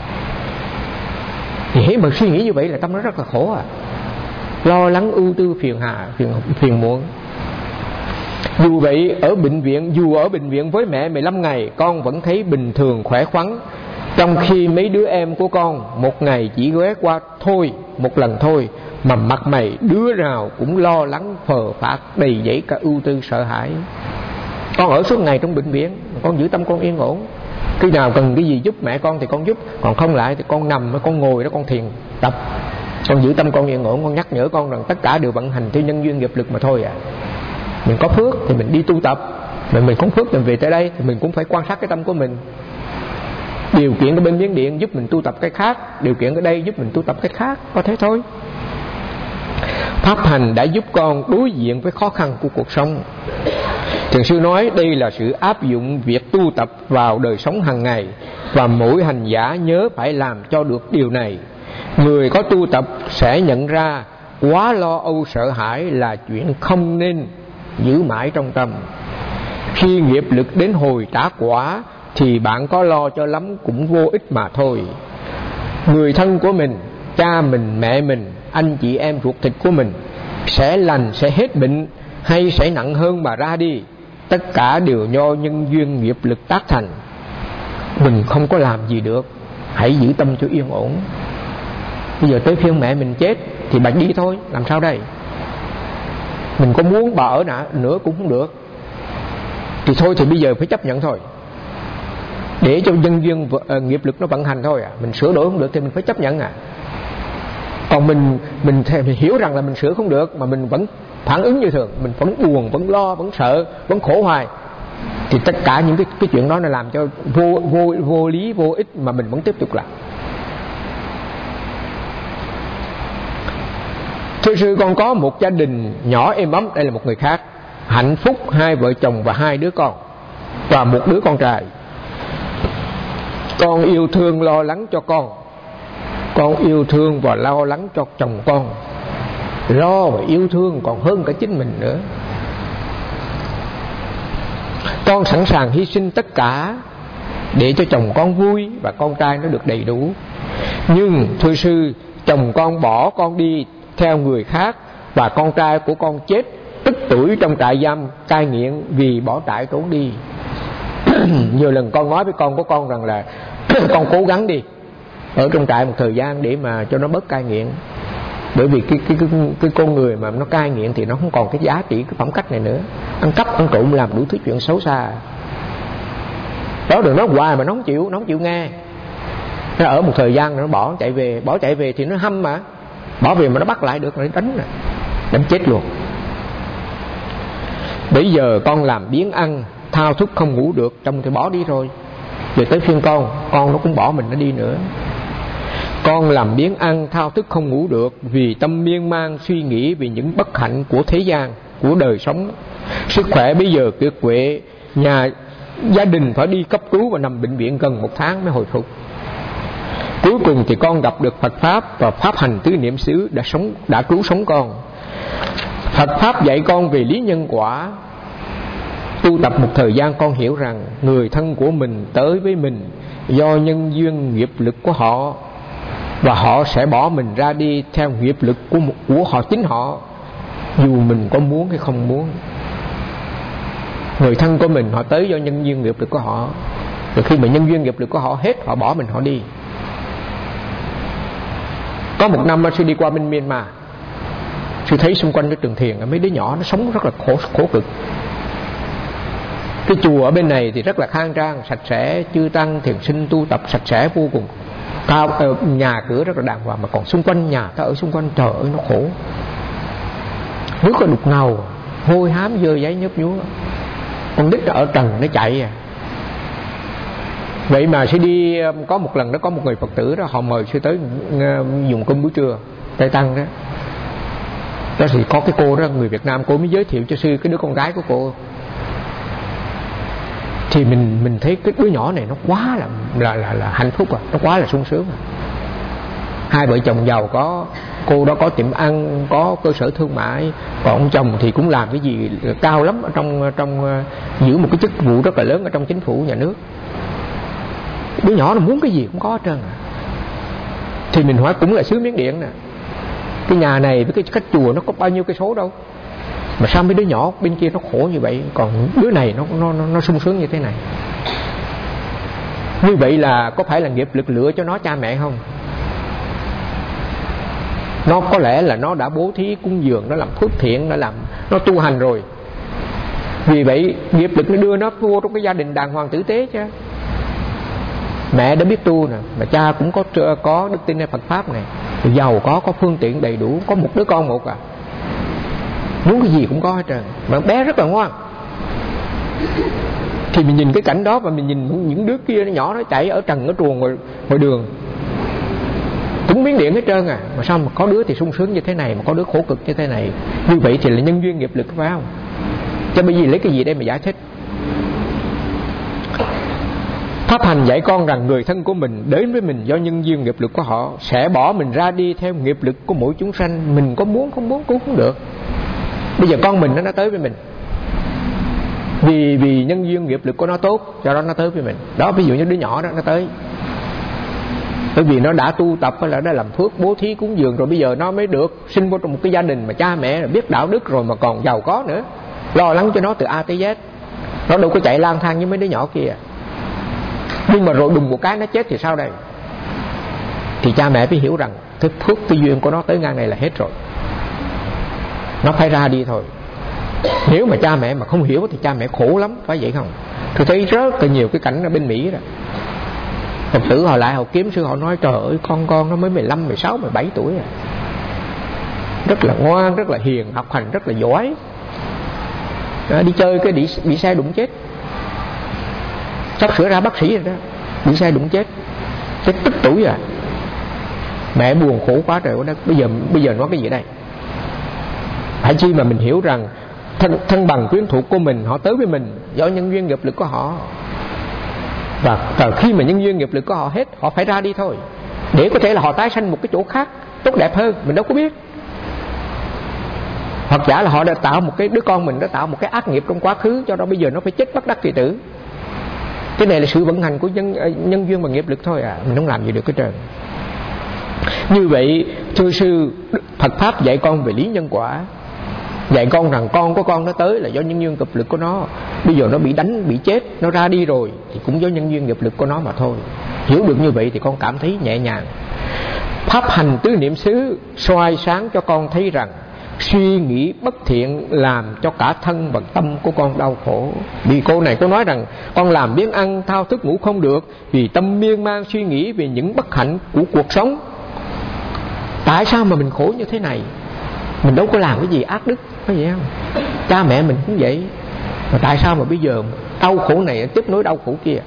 Thì hễ mà suy nghĩ như vậy là tâm nó rất là khổ à. Lo lắng ưu tư phiền hà, phiền, phiền muộn. Dù vậy ở bệnh viện, dù ở bệnh viện với mẹ mười lăm ngày, con vẫn thấy bình thường khỏe khoắn. Trong khi mấy đứa em của con một ngày chỉ ghé qua thôi, một lần thôi, mà mặt mày đứa nào cũng lo lắng phờ phạc, đầy dẫy cả ưu tư sợ hãi. Con ở suốt ngày trong bệnh viện, con giữ tâm con yên ổn. Khi nào cần cái gì giúp mẹ con thì con giúp, còn không lại thì con nằm, con ngồi đó con thiền tập. Con giữ tâm con yên ổn, con nhắc nhở con rằng tất cả đều vận hành theo nhân duyên nghiệp lực mà thôi à. Mình có phước thì mình đi tu tập, mà mình không phước thì mình về tới đây thì mình cũng phải quan sát cái tâm của mình. Điều kiện ở bên Miến Điện giúp mình tu tập cái khác, điều kiện ở đây giúp mình tu tập cái khác, có thế thôi. Pháp hành đã giúp con đối diện với khó khăn của cuộc sống. Thiền sư nói đây là sự áp dụng việc tu tập vào đời sống hàng ngày, và mỗi hành giả nhớ phải làm cho được điều này. Người có tu tập sẽ nhận ra quá lo âu sợ hãi là chuyện không nên giữ mãi trong tâm. Khi nghiệp lực đến hồi trả quả thì bạn có lo cho lắm cũng vô ích mà thôi. Người thân của mình, cha mình, mẹ mình, anh chị em ruột thịt của mình sẽ lành, sẽ hết bệnh, hay sẽ nặng hơn mà ra đi, tất cả đều do nhân duyên nghiệp lực tác thành. Mình không có làm gì được, hãy giữ tâm cho yên ổn. Bây giờ tới phiên mẹ mình chết thì bà đi thôi, làm sao đây? Mình có muốn bà ở nữa cũng không được, thì thôi thì bây giờ phải chấp nhận thôi, để cho nhân duyên uh, nghiệp lực nó vận hành thôi à. Mình sửa đổi không được thì mình phải chấp nhận à. Còn mình mình, mình hiểu rằng là mình sửa không được mà mình vẫn phản ứng như thường, mình vẫn buồn, vẫn lo, vẫn sợ, vẫn khổ hoài, thì tất cả những cái, cái chuyện đó nó làm cho vô, vô, vô lý, vô ích mà mình vẫn tiếp tục làm. Thưa sư, con có một gia đình nhỏ êm ấm. Đây là một người khác. Hạnh phúc, hai vợ chồng và hai đứa con, và một đứa con trai. Con yêu thương lo lắng cho con. Con yêu thương và lo lắng cho chồng con. Lo và yêu thương còn hơn cả chính mình nữa. Con sẵn sàng hy sinh tất cả để cho chồng con vui và con trai nó được đầy đủ. Nhưng thưa sư, chồng con bỏ con đi theo người khác, và con trai của con chết tức tuổi trong trại giam cai nghiện vì bỏ trại trốn đi. Nhiều lần con nói với con của con rằng là con cố gắng đi ở trong trại một thời gian để mà cho nó bớt cai nghiện. Bởi vì cái, cái, cái, cái con người mà nó cai nghiện thì nó không còn cái giá trị, cái phẩm cách này nữa. Ăn cắp, ăn trộm, làm đủ thứ chuyện xấu xa. Đó, đừng nói hoài mà nó không chịu, nó không chịu nghe. Nó ở một thời gian nó bỏ chạy về. Bỏ chạy về thì nó hâm mà. Bỏ về mà nó bắt lại được, nó đánh nè, đánh chết luôn. Bây giờ con làm biếng ăn, thao thức không ngủ được, chồng thì bỏ đi rồi. Giờ tới phiên con, con nó cũng bỏ mình nó đi nữa. Con làm biếng ăn, thao thức không ngủ được, vì tâm miên man suy nghĩ về những bất hạnh của thế gian, của đời sống. Sức khỏe bây giờ kiệt quệ, nhà gia đình phải đi cấp cứu và nằm bệnh viện gần một tháng mới hồi phục. Cuối cùng thì con gặp được Phật Pháp, và Pháp hành tứ niệm xứ đã sống, đã cứu sống con. Phật Pháp dạy con về lý nhân quả. Tu tập một thời gian, con hiểu rằng người thân của mình tới với mình do nhân duyên nghiệp lực của họ, và họ sẽ bỏ mình ra đi theo nghiệp lực của, của họ chính họ, dù mình có muốn hay không muốn. Người thân của mình họ tới do nhân duyên nghiệp lực của họ, rồi khi mà nhân duyên nghiệp lực của họ hết, họ bỏ mình họ đi. Có một năm sư đi qua bên Myanmar, sư thấy xung quanh cái trường thiền mấy đứa nhỏ nó sống rất là khổ, khổ cực. Cái chùa ở bên này thì rất là khang trang, sạch sẽ, chư tăng thiền sinh tu tập sạch sẽ vô cùng, cao, nhà cửa rất là đàng hoàng. Mà còn xung quanh nhà ta ở xung quanh, trời ơi nó khổ, nước là đục ngầu, hôi hám dơ giấy nhớp nhúa, con nít nó ở trần nó chạy à. Vậy mà sư đi, có một lần đó có một người Phật tử đó, họ mời sư tới dùng cơm buổi trưa, Tây Tăng đó. Đó thì có cái cô đó, người Việt Nam, cô mới giới thiệu cho sư cái đứa con gái của cô. Thì mình mình thấy cái đứa nhỏ này nó quá là là là, là hạnh phúc à, nó quá là sung sướng à. Hai vợ chồng giàu có, cô đó có tiệm ăn, có cơ sở thương mại, còn ông chồng thì cũng làm cái gì cao lắm ở trong trong giữ một cái chức vụ rất là lớn ở trong chính phủ nhà nước. Đứa nhỏ nó muốn cái gì cũng có hết trơn à. Thì mình hỏi cũng là xứ Miến Điện nè, cái nhà này với cái cách chùa nó có bao nhiêu cây số đâu, mà sao mấy đứa nhỏ bên kia nó khổ như vậy, còn đứa này nó nó nó, nó sung sướng như thế này. Như vậy là có phải là nghiệp lực lựa cho nó cha mẹ không? Nó có lẽ là nó đã bố thí cúng dường, nó làm phước thiện, nó làm, nó tu hành rồi. Vì vậy nghiệp lực nó đưa nó vô trong cái gia đình đàng hoàng tử tế chứ. Mẹ đã biết tu nè, mà cha cũng có có đức tinในPhật pháp này, giàu có, có phương tiện đầy đủ, có một đứa con một à, muốn cái gì cũng có hết trơn, mà bé rất là ngoan. Thì mình nhìn cái cảnh đó, và mình nhìn những đứa kia nó nhỏ nó chạy ở trần ở truồng ngoài, ngoài đường, cũng Miến Điện hết trơn à, mà sao mà có đứa thì sung sướng như thế này, mà có đứa khổ cực như thế này. Như vậy thì là nhân duyên nghiệp lực, phải không? Chứ bởi vì lấy cái gì đây mà giải thích. Pháp hành dạy con rằng người thân của mình đến với mình do nhân duyên nghiệp lực của họ, sẽ bỏ mình ra đi theo nghiệp lực của mỗi chúng sanh. Mình có muốn không muốn cũng không được. Bây giờ con mình nó, nó tới với mình vì vì nhân duyên nghiệp lực của nó tốt, cho đó nó tới với mình. Đó, ví dụ như đứa nhỏ đó nó tới bởi vì nó đã tu tập hay là đã làm phước bố thí cúng dường rồi, bây giờ nó mới được sinh vô trong một cái gia đình mà cha mẹ biết đạo đức rồi, mà còn giàu có nữa, lo lắng cho nó từ A tới Z. Nó đâu có chạy lang thang như mấy đứa nhỏ kia. Nhưng mà rồi đùng một cái nó chết thì sao đây? Thì cha mẹ phải hiểu rằng cái phước tư duyên của nó tới ngang này là hết rồi, nó phải ra đi thôi. Nếu mà cha mẹ mà không hiểu thì cha mẹ khổ lắm, phải vậy không? Tôi thấy rất là nhiều cái cảnh ở bên Mỹ đó, Phật tử họ lại họ kiếm sư, họ nói trời ơi con con nó mới mười lăm, mười sáu, mười bảy tuổi à, rất là ngoan, rất là hiền, học hành rất là giỏi. Đó, đi chơi cái bị, bị xe đụng chết. sắp sửa ra bác sĩ rồi đó, bị xe đụng chết, chết tức tuổi à. Mẹ buồn khổ quá trời đất. Bây giờ bây giờ nói cái gì đây? Phải chi mà mình hiểu rằng thân, thân bằng quyến thuộc của mình họ tới với mình do nhân duyên nghiệp lực của họ. Và, và khi mà nhân duyên nghiệp lực của họ hết, họ phải ra đi thôi. Để có thể là họ tái sanh một cái chỗ khác tốt đẹp hơn, mình đâu có biết. Hoặc giả là họ đã tạo một cái đứa con mình đã tạo một cái ác nghiệp trong quá khứ, cho đó bây giờ nó phải chết bất đắc kỳ tử. Cái này là sự vận hành của nhân, nhân duyên và nghiệp lực thôi à. Mình không làm gì được cái trời. Như vậy thưa sư, Phật Pháp dạy con về lý nhân quả, dạy con rằng con của con nó tới là do nhân duyên nghiệp lực của nó. Bây giờ nó bị đánh, bị chết, nó ra đi rồi thì cũng do nhân duyên nghiệp lực của nó mà thôi. Hiểu được như vậy thì con cảm thấy nhẹ nhàng. Pháp hành tứ niệm xứ soi sáng cho con thấy rằng suy nghĩ bất thiện làm cho cả thân và tâm của con đau khổ. Vì cô này có nói rằng con làm biếng ăn, thao thức ngủ không được, vì tâm miên man suy nghĩ về những bất hạnh của cuộc sống. Tại sao mà mình khổ như thế này? Mình đâu có làm cái gì ác đức, có vậy không? Cha mẹ mình cũng vậy. Mà tại sao mà bây giờ đau khổ này tiếp nối đau khổ kia?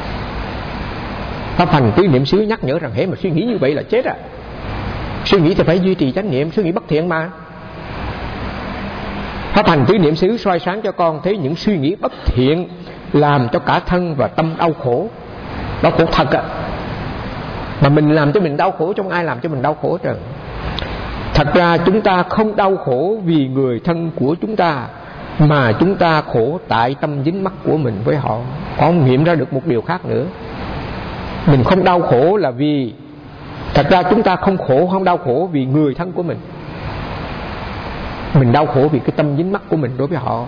Pháp hành tứ niệm xứ nhắc nhở rằng hễ mà suy nghĩ như vậy là chết à. Suy nghĩ thì phải duy trì chánh niệm, suy nghĩ bất thiện mà. Pháp hành tứ niệm xứ soi sáng cho con thấy những suy nghĩ bất thiện làm cho cả thân và tâm đau khổ. Đau khổ thật à. Mà mình làm cho mình đau khổ, trong ai làm cho mình đau khổ trời? Thật ra chúng ta không đau khổ vì người thân của chúng ta, mà chúng ta khổ tại tâm dính mắc của mình với họ. Con nghiệm ra được một điều khác nữa. Mình không đau khổ là vì, thật ra chúng ta không khổ, không đau khổ vì người thân của mình. Mình đau khổ vì cái tâm dính mắc của mình đối với họ.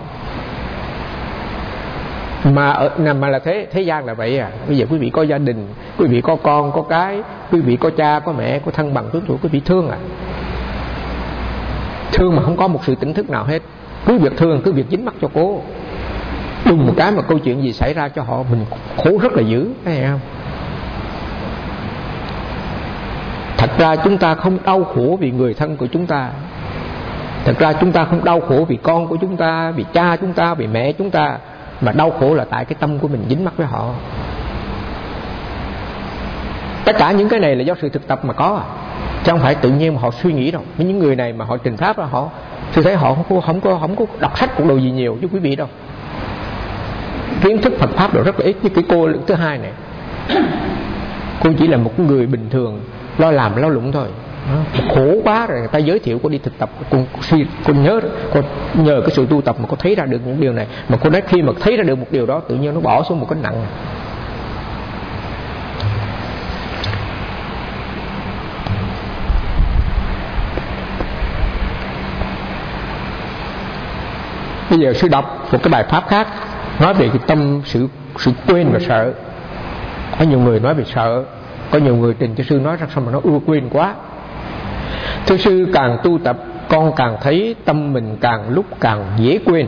Mà ở, mà là thế thế gian là vậy à. Bây giờ quý vị có gia đình, quý vị có con, có cái, quý vị có cha, có mẹ, có thân bằng quyến thuộc, quý vị thương à. Thương mà không có một sự tỉnh thức nào hết. Cứ việc thương, cứ việc dính mắc cho cố. Đùng một cái mà câu chuyện gì xảy ra cho họ, mình khổ rất là dữ, thấy không? Thật ra chúng ta không đau khổ vì người thân của chúng ta. Thật ra chúng ta không đau khổ vì con của chúng ta, vì cha chúng ta, vì mẹ chúng ta, mà đau khổ là tại cái tâm của mình dính mắc với họ. Tất cả những cái này là do sự thực tập mà có à. Chứ không phải tự nhiên mà họ suy nghĩ đâu. Những người này mà họ trình pháp ra họ, tôi thấy họ không có, không có, không có đọc sách cuộc đồ gì nhiều chứ quý vị đâu. Kiến thức Phật Pháp đều rất là ít. Như cái cô thứ hai này, cô chỉ là một người bình thường, lo làm lo lụng thôi. Khổ quá rồi người ta giới thiệu cô đi thực tập, cô suy cô nhớ cô nhờ cái sự tu tập mà cô thấy ra được những điều này. Mà cô nói khi mà thấy ra được một điều đó, tự nhiên nó bỏ xuống một cái nặng. Bây giờ sư đọc một cái bài pháp khác nói về cái tâm sự sự quên và sợ. Có nhiều người nói về sợ, có nhiều người trình cho sư nói rằng sao mà nó ưa quên quá. Thưa sư, càng tu tập con càng thấy tâm mình càng lúc càng dễ quên,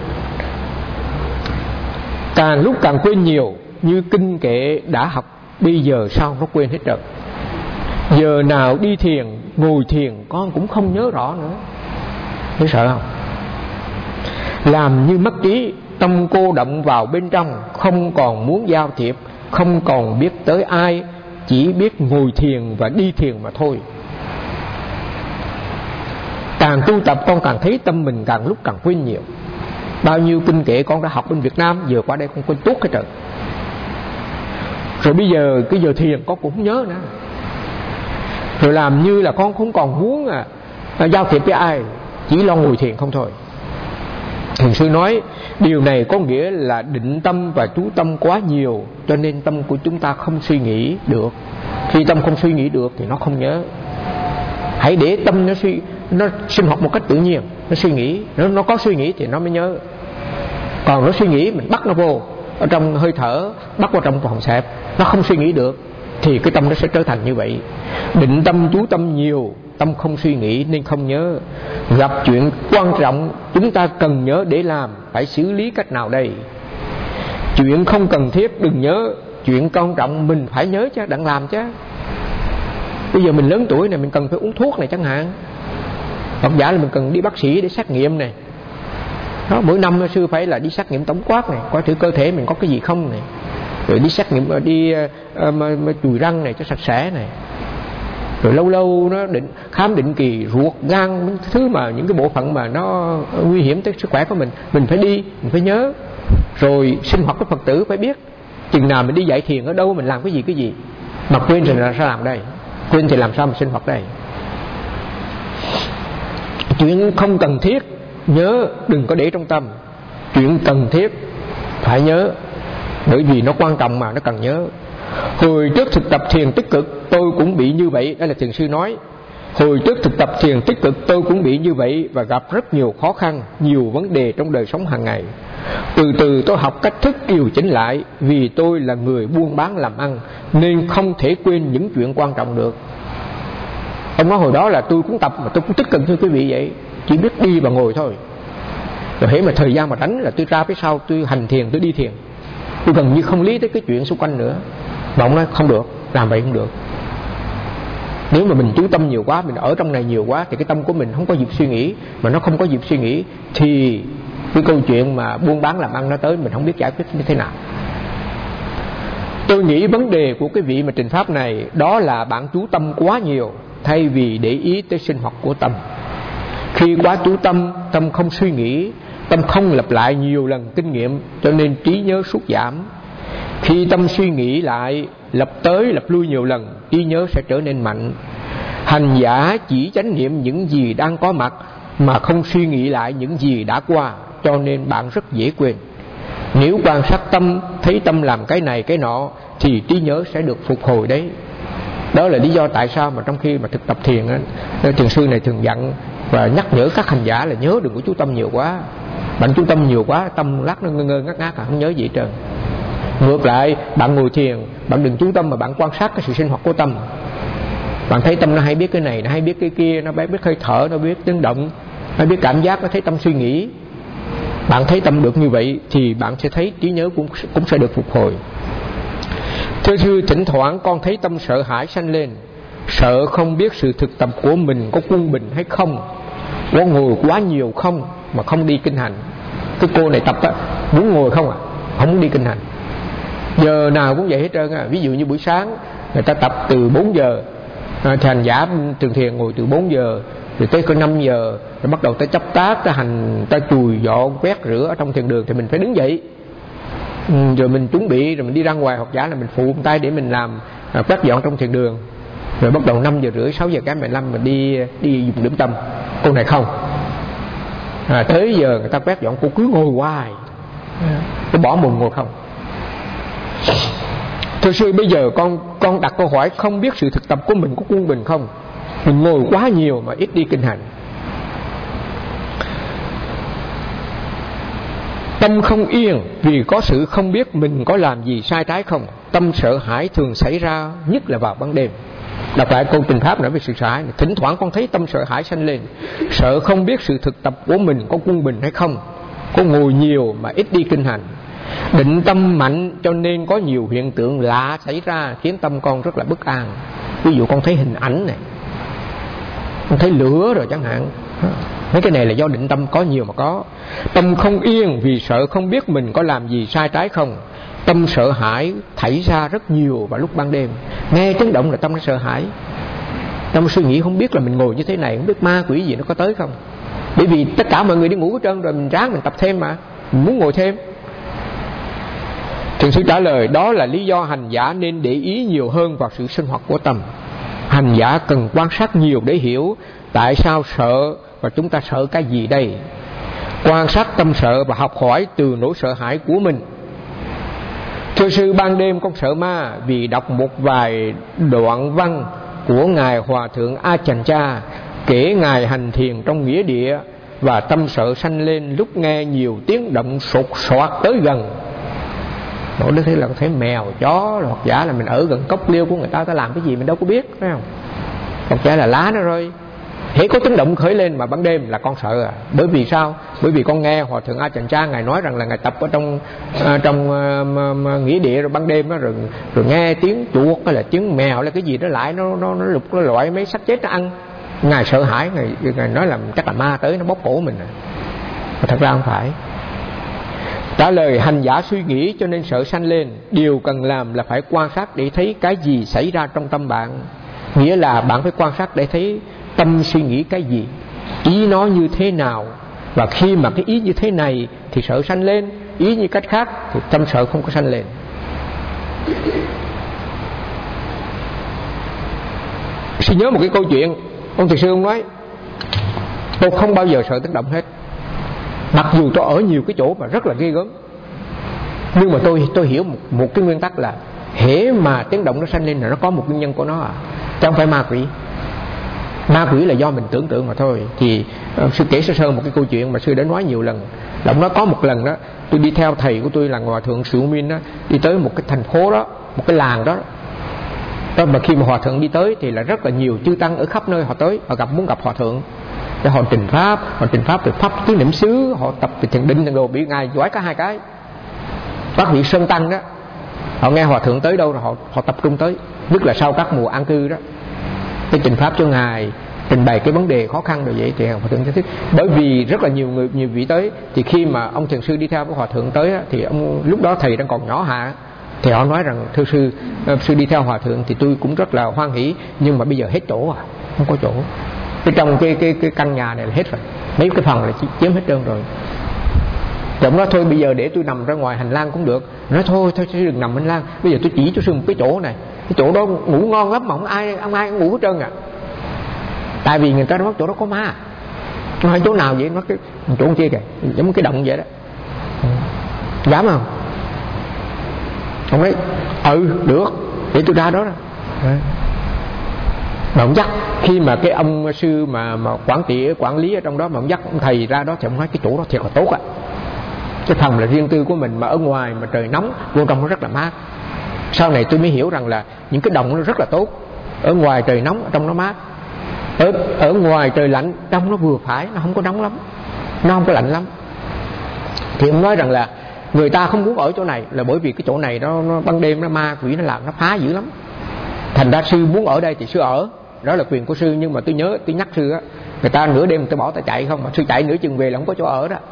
càng lúc càng quên nhiều. Như kinh kệ đã học, bây giờ sao nó quên hết rồi. Giờ nào đi thiền, ngồi thiền con cũng không nhớ rõ nữa. Thấy sợ không? Làm như mất trí, tâm cô động vào bên trong, không còn muốn giao thiệp, không còn biết tới ai, chỉ biết ngồi thiền và đi thiền mà thôi. Càng tu tập con càng thấy tâm mình càng lúc càng quên nhiều. Bao nhiêu kinh kệ con đã học bên Việt Nam, giờ qua đây con quên tuốt hết trời. Rồi bây giờ cái giờ thiền con cũng không nhớ nữa. Rồi làm như là con không còn muốn à, à giao thiệp với ai, chỉ lo ngồi thiền không thôi. Thiền sư nói điều này có nghĩa là định tâm và chú tâm quá nhiều, cho nên tâm của chúng ta không suy nghĩ được. Khi tâm không suy nghĩ được thì nó không nhớ. Hãy để tâm nó suy nó sinh hoạt một cách tự nhiên, nó suy nghĩ, nó nó có suy nghĩ thì nó mới nhớ. Còn nó suy nghĩ mình bắt nó vô ở trong hơi thở, bắt vào trong phòng xẹp, nó không suy nghĩ được thì cái tâm nó sẽ trở thành như vậy. Định tâm chú tâm nhiều, tâm không suy nghĩ nên không nhớ. Gặp chuyện quan trọng chúng ta cần nhớ để làm, phải xử lý cách nào đây? Chuyện không cần thiết đừng nhớ, chuyện quan trọng mình phải nhớ chứ, đặng làm chứ. Bây giờ mình lớn tuổi này, mình cần phải uống thuốc này chẳng hạn, hoặc giả là mình cần đi bác sĩ để xét nghiệm này đó, mỗi năm sư phải là đi xét nghiệm tổng quát này, coi thử cơ thể mình có cái gì không này. rồi đi xét nghiệm, đi uh, mà, mà chùi răng này cho sạch sẽ này, rồi lâu lâu nó định khám định kỳ ruột gan, những thứ mà những cái bộ phận mà nó nguy hiểm tới sức khỏe của mình, mình phải đi, mình phải nhớ. Rồi sinh hoạt của Phật tử phải biết chừng nào mình đi dạy thiền ở đâu, mình làm cái gì cái gì, mà quên thì làm sao làm đây, quên thì làm sao mà sinh hoạt đây. Chuyện không cần thiết nhớ, đừng có để trong tâm. Chuyện cần thiết phải nhớ, bởi vì nó quan trọng mà, nó cần nhớ. Hồi trước thực tập thiền tích cực tôi cũng bị như vậy. Đây là thiền sư nói. Hồi trước thực tập thiền tích cực tôi cũng bị như vậy, và gặp rất nhiều khó khăn, nhiều vấn đề trong đời sống hàng ngày. Từ từ tôi học cách thức điều chỉnh lại, vì tôi là người buôn bán làm ăn nên không thể quên những chuyện quan trọng được. Ông nói hồi đó là tôi cũng tập mà tôi cũng tích cực như quý vị vậy, chỉ biết đi và ngồi thôi. Rồi hễ mà thời gian mà rảnh là tôi ra phía sau, tôi hành thiền, tôi đi thiền, tôi gần như không lý tới cái chuyện xung quanh nữa. Mà ông nói không được, làm vậy không được. Nếu mà mình chú tâm nhiều quá, mình ở trong này nhiều quá, thì cái tâm của mình không có dịp suy nghĩ. Mà nó không có dịp suy nghĩ thì cái câu chuyện mà buôn bán làm ăn nó tới, mình không biết giải quyết như thế nào. Tôi nghĩ vấn đề của cái vị mà trình pháp này đó là bạn chú tâm quá nhiều, thay vì để ý tới sinh hoạt của tâm. Khi quá chú tâm, tâm không suy nghĩ, tâm không lặp lại nhiều lần kinh nghiệm, cho nên trí nhớ sút giảm. Khi tâm suy nghĩ lại, lặp tới lặp lui nhiều lần, trí nhớ sẽ trở nên mạnh. Hành giả chỉ chánh niệm những gì đang có mặt mà không suy nghĩ lại những gì đã qua, cho nên bạn rất dễ quên. Nếu quan sát tâm, thấy tâm làm cái này cái nọ thì trí nhớ sẽ được phục hồi đấy. Đó là lý do tại sao mà trong khi mà thực tập thiền á, thiền sư này thường dặn và nhắc nhở các hành giả là nhớ đừng có chú tâm nhiều quá. Bạn chú tâm nhiều quá, tâm lát nó ngơ ngơ ngác ngác, không nhớ gì hết trơn. Ngược lại, bạn ngồi thiền, bạn đừng chú tâm mà bạn quan sát cái sự sinh hoạt của tâm. Bạn thấy tâm nó hay biết cái này, nó hay biết cái kia, nó biết hơi thở, nó biết tiếng động, nó biết cảm giác, nó thấy tâm suy nghĩ. Bạn thấy tâm được như vậy thì bạn sẽ thấy trí nhớ cũng, cũng sẽ được phục hồi. Thưa sư, thỉnh thoảng con thấy tâm sợ hãi sanh lên, sợ không biết sự thực tập của mình có quân bình hay không, có ngồi quá nhiều không mà không đi kinh hành. Cái cô này tập á, muốn ngồi không à, không muốn đi kinh hành, giờ nào cũng vậy hết trơn á. Ví dụ như buổi sáng người ta tập từ bốn giờ, à, thì hành giả thường thiền ngồi từ bốn giờ rồi tới có năm giờ, rồi bắt đầu ta chấp tác, ta hành, ta chùi dọn quét rửa ở trong thiền đường, thì mình phải đứng dậy, ừ, rồi mình chuẩn bị, rồi mình đi ra ngoài, hoặc giả là mình phụ tay để mình làm à, quét dọn trong thiền đường. Rồi bắt đầu năm giờ rưỡi sáu giờ cái mười lăm mình đi đi dùng điểm tâm. Cô này không, à, tới giờ người ta quét dọn cô cứ ngồi hoài, cô bỏ mùng ngồi không. Thưa sư, bây giờ con con đặt câu hỏi không biết sự thực tập của mình có quân bình không. Mình ngồi quá nhiều mà ít đi kinh hành. Tâm không yên vì có sự không biết mình có làm gì sai trái không. Tâm sợ hãi thường xảy ra nhất là vào ban đêm. Đọc lại câu trình pháp nói về sự sợ hãi. Thỉnh thoảng con thấy tâm sợ hãi sanh lên, sợ không biết sự thực tập của mình có quân bình hay không, có ngồi nhiều mà ít đi kinh hành. Định tâm mạnh cho nên có nhiều hiện tượng lạ xảy ra, khiến tâm con rất là bất an. Ví dụ con thấy hình ảnh này, con thấy lửa rồi chẳng hạn. Mấy cái này là do định tâm có nhiều mà có. Tâm không yên vì sợ không biết mình có làm gì sai trái không. Tâm sợ hãi thảy ra rất nhiều vào lúc ban đêm. Nghe tiếng động là tâm nó sợ hãi. Tâm suy nghĩ không biết là mình ngồi như thế này, không biết ma quỷ gì nó có tới không. Bởi vì tất cả mọi người đi ngủ hết trơn rồi, mình ráng mình tập thêm mà, mình muốn ngồi thêm. Thiền sư trả lời đó là lý do hành giả nên để ý nhiều hơn vào sự sinh hoạt của tâm. Hành giả cần quan sát nhiều để hiểu tại sao sợ và chúng ta sợ cái gì đây. Quan sát tâm sợ và học hỏi từ nỗi sợ hãi của mình. Thưa sư, ban đêm con sợ ma vì đọc một vài đoạn văn của Ngài Hòa Thượng A Chành Cha kể Ngài hành thiền trong nghĩa địa, và tâm sợ sanh lên lúc nghe nhiều tiếng động sột soạt tới gần. Mỗi đứa thấy là thấy mèo, chó, hoặc giả là mình ở gần cốc liêu của người ta, ta làm cái gì mình đâu có biết, phải không? Hoặc giả là lá nó rơi. Hễ có tiếng động khởi lên mà ban đêm là con sợ à. Bởi vì sao? Bởi vì con nghe Hòa Thượng A Chành Cha Ngài nói rằng là Ngài tập ở trong uh, trong uh, nghĩa địa, rồi ban đêm đó, rồi, rồi nghe tiếng chuột hay là tiếng mèo hay là cái gì đó lại, nó nó nó lục nó loại mấy xác chết nó ăn. Ngài sợ hãi, Ngài, Ngài nói là chắc là ma tới nó bóp cổ mình à. Mà thật ra không phải. Trả lời: hành giả suy nghĩ cho nên sợ sanh lên. Điều cần làm là phải quan sát để thấy cái gì xảy ra trong tâm bạn. Nghĩa là bạn phải quan sát để thấy tâm suy nghĩ cái gì, ý nó như thế nào. Và khi mà cái ý như thế này thì sợ sanh lên, ý như cách khác thì tâm sợ không có sanh lên. Xin nhớ một cái câu chuyện. Ông thiền sư ông nói: tôi không bao giờ sợ tiếng động hết, mặc dù tôi ở nhiều cái chỗ mà rất là ghê gớm, nhưng mà tôi tôi hiểu một, một cái nguyên tắc là hễ mà tiếng động nó sanh lên là nó có một nguyên nhân của nó à, chứ không phải ma quỷ. Ma quỷ là do mình tưởng tượng mà thôi. Thì uh, sư kể sơ sơ một cái câu chuyện mà sư đã nói nhiều lần. Là ông nói có một lần đó, tôi đi theo thầy của tôi là Hòa thượng Sự Minh đó, đi tới một cái thành phố đó, một cái làng đó. Đó mà khi mà hòa thượng đi tới thì là rất là nhiều chư tăng ở khắp nơi họ tới, họ gặp muốn gặp hòa thượng để họ trình pháp, họ trình pháp về pháp tứ niệm xứ, họ tập về thiền định thiền đồ, bị ngài giỏi cả hai cái. Các vị sơn tăng đó, họ nghe hòa thượng tới đâu rồi họ họ tập trung tới, nhất là sau các mùa an cư đó, để trình pháp cho ngài, trình bày cái vấn đề khó khăn rồi vậy thì hòa thượng giải thích. Bởi vì rất là nhiều người nhiều vị tới, thì khi mà ông thiền sư đi theo với hòa thượng tới thì ông lúc đó thầy đang còn nhỏ hạ, thì họ nói rằng thưa sư, sư đi theo hòa thượng thì tôi cũng rất là hoan hỷ, nhưng mà bây giờ hết chỗ à, không có chỗ. Cái trong cái cái cái căn nhà này là hết rồi, mấy cái phòng là chiếm hết trơn rồi. Thì ông nói thôi bây giờ để tôi nằm ra ngoài hành lang cũng được. Nói thôi thôi đừng nằm hành lang, bây giờ tôi chỉ cho sư một cái chỗ này, cái chỗ đó ngủ ngon lắm mà không ai không ai ngủ hết trơn à. Tại vì người ta nói chỗ đó có ma. Nó hỏi chỗ nào vậy? Nó cái chỗ kia kìa, giống cái động vậy đó. Dám không? Ông nói ừ được, để tôi ra đó rồi. Mà ông dắt, khi mà cái ông sư mà, mà quản trị quản lý ở trong đó mà ông dắt ông thầy ra đó thì ông nói cái chỗ đó thiệt là tốt á. Cái phòng là riêng tư của mình, mà ở ngoài mà trời nóng, vô trong nó rất là mát. Sau này tôi mới hiểu rằng là những cái động nó rất là tốt. Ở ngoài trời nóng, ở trong nó mát. Ở, ở ngoài trời lạnh, trong nó vừa phải, nó không có nóng lắm, nó không có lạnh lắm. Thì ông nói rằng là người ta không muốn ở chỗ này là bởi vì cái chỗ này nó, nó ban đêm nó ma quỷ nó làm nó phá dữ lắm. Thành ra sư muốn ở đây thì sư ở, đó là quyền của sư. Nhưng mà tôi nhớ tôi nhắc sư á, người ta nửa đêm tôi bỏ ta chạy không, mà sư chạy nửa chừng về là không có chỗ ở đó.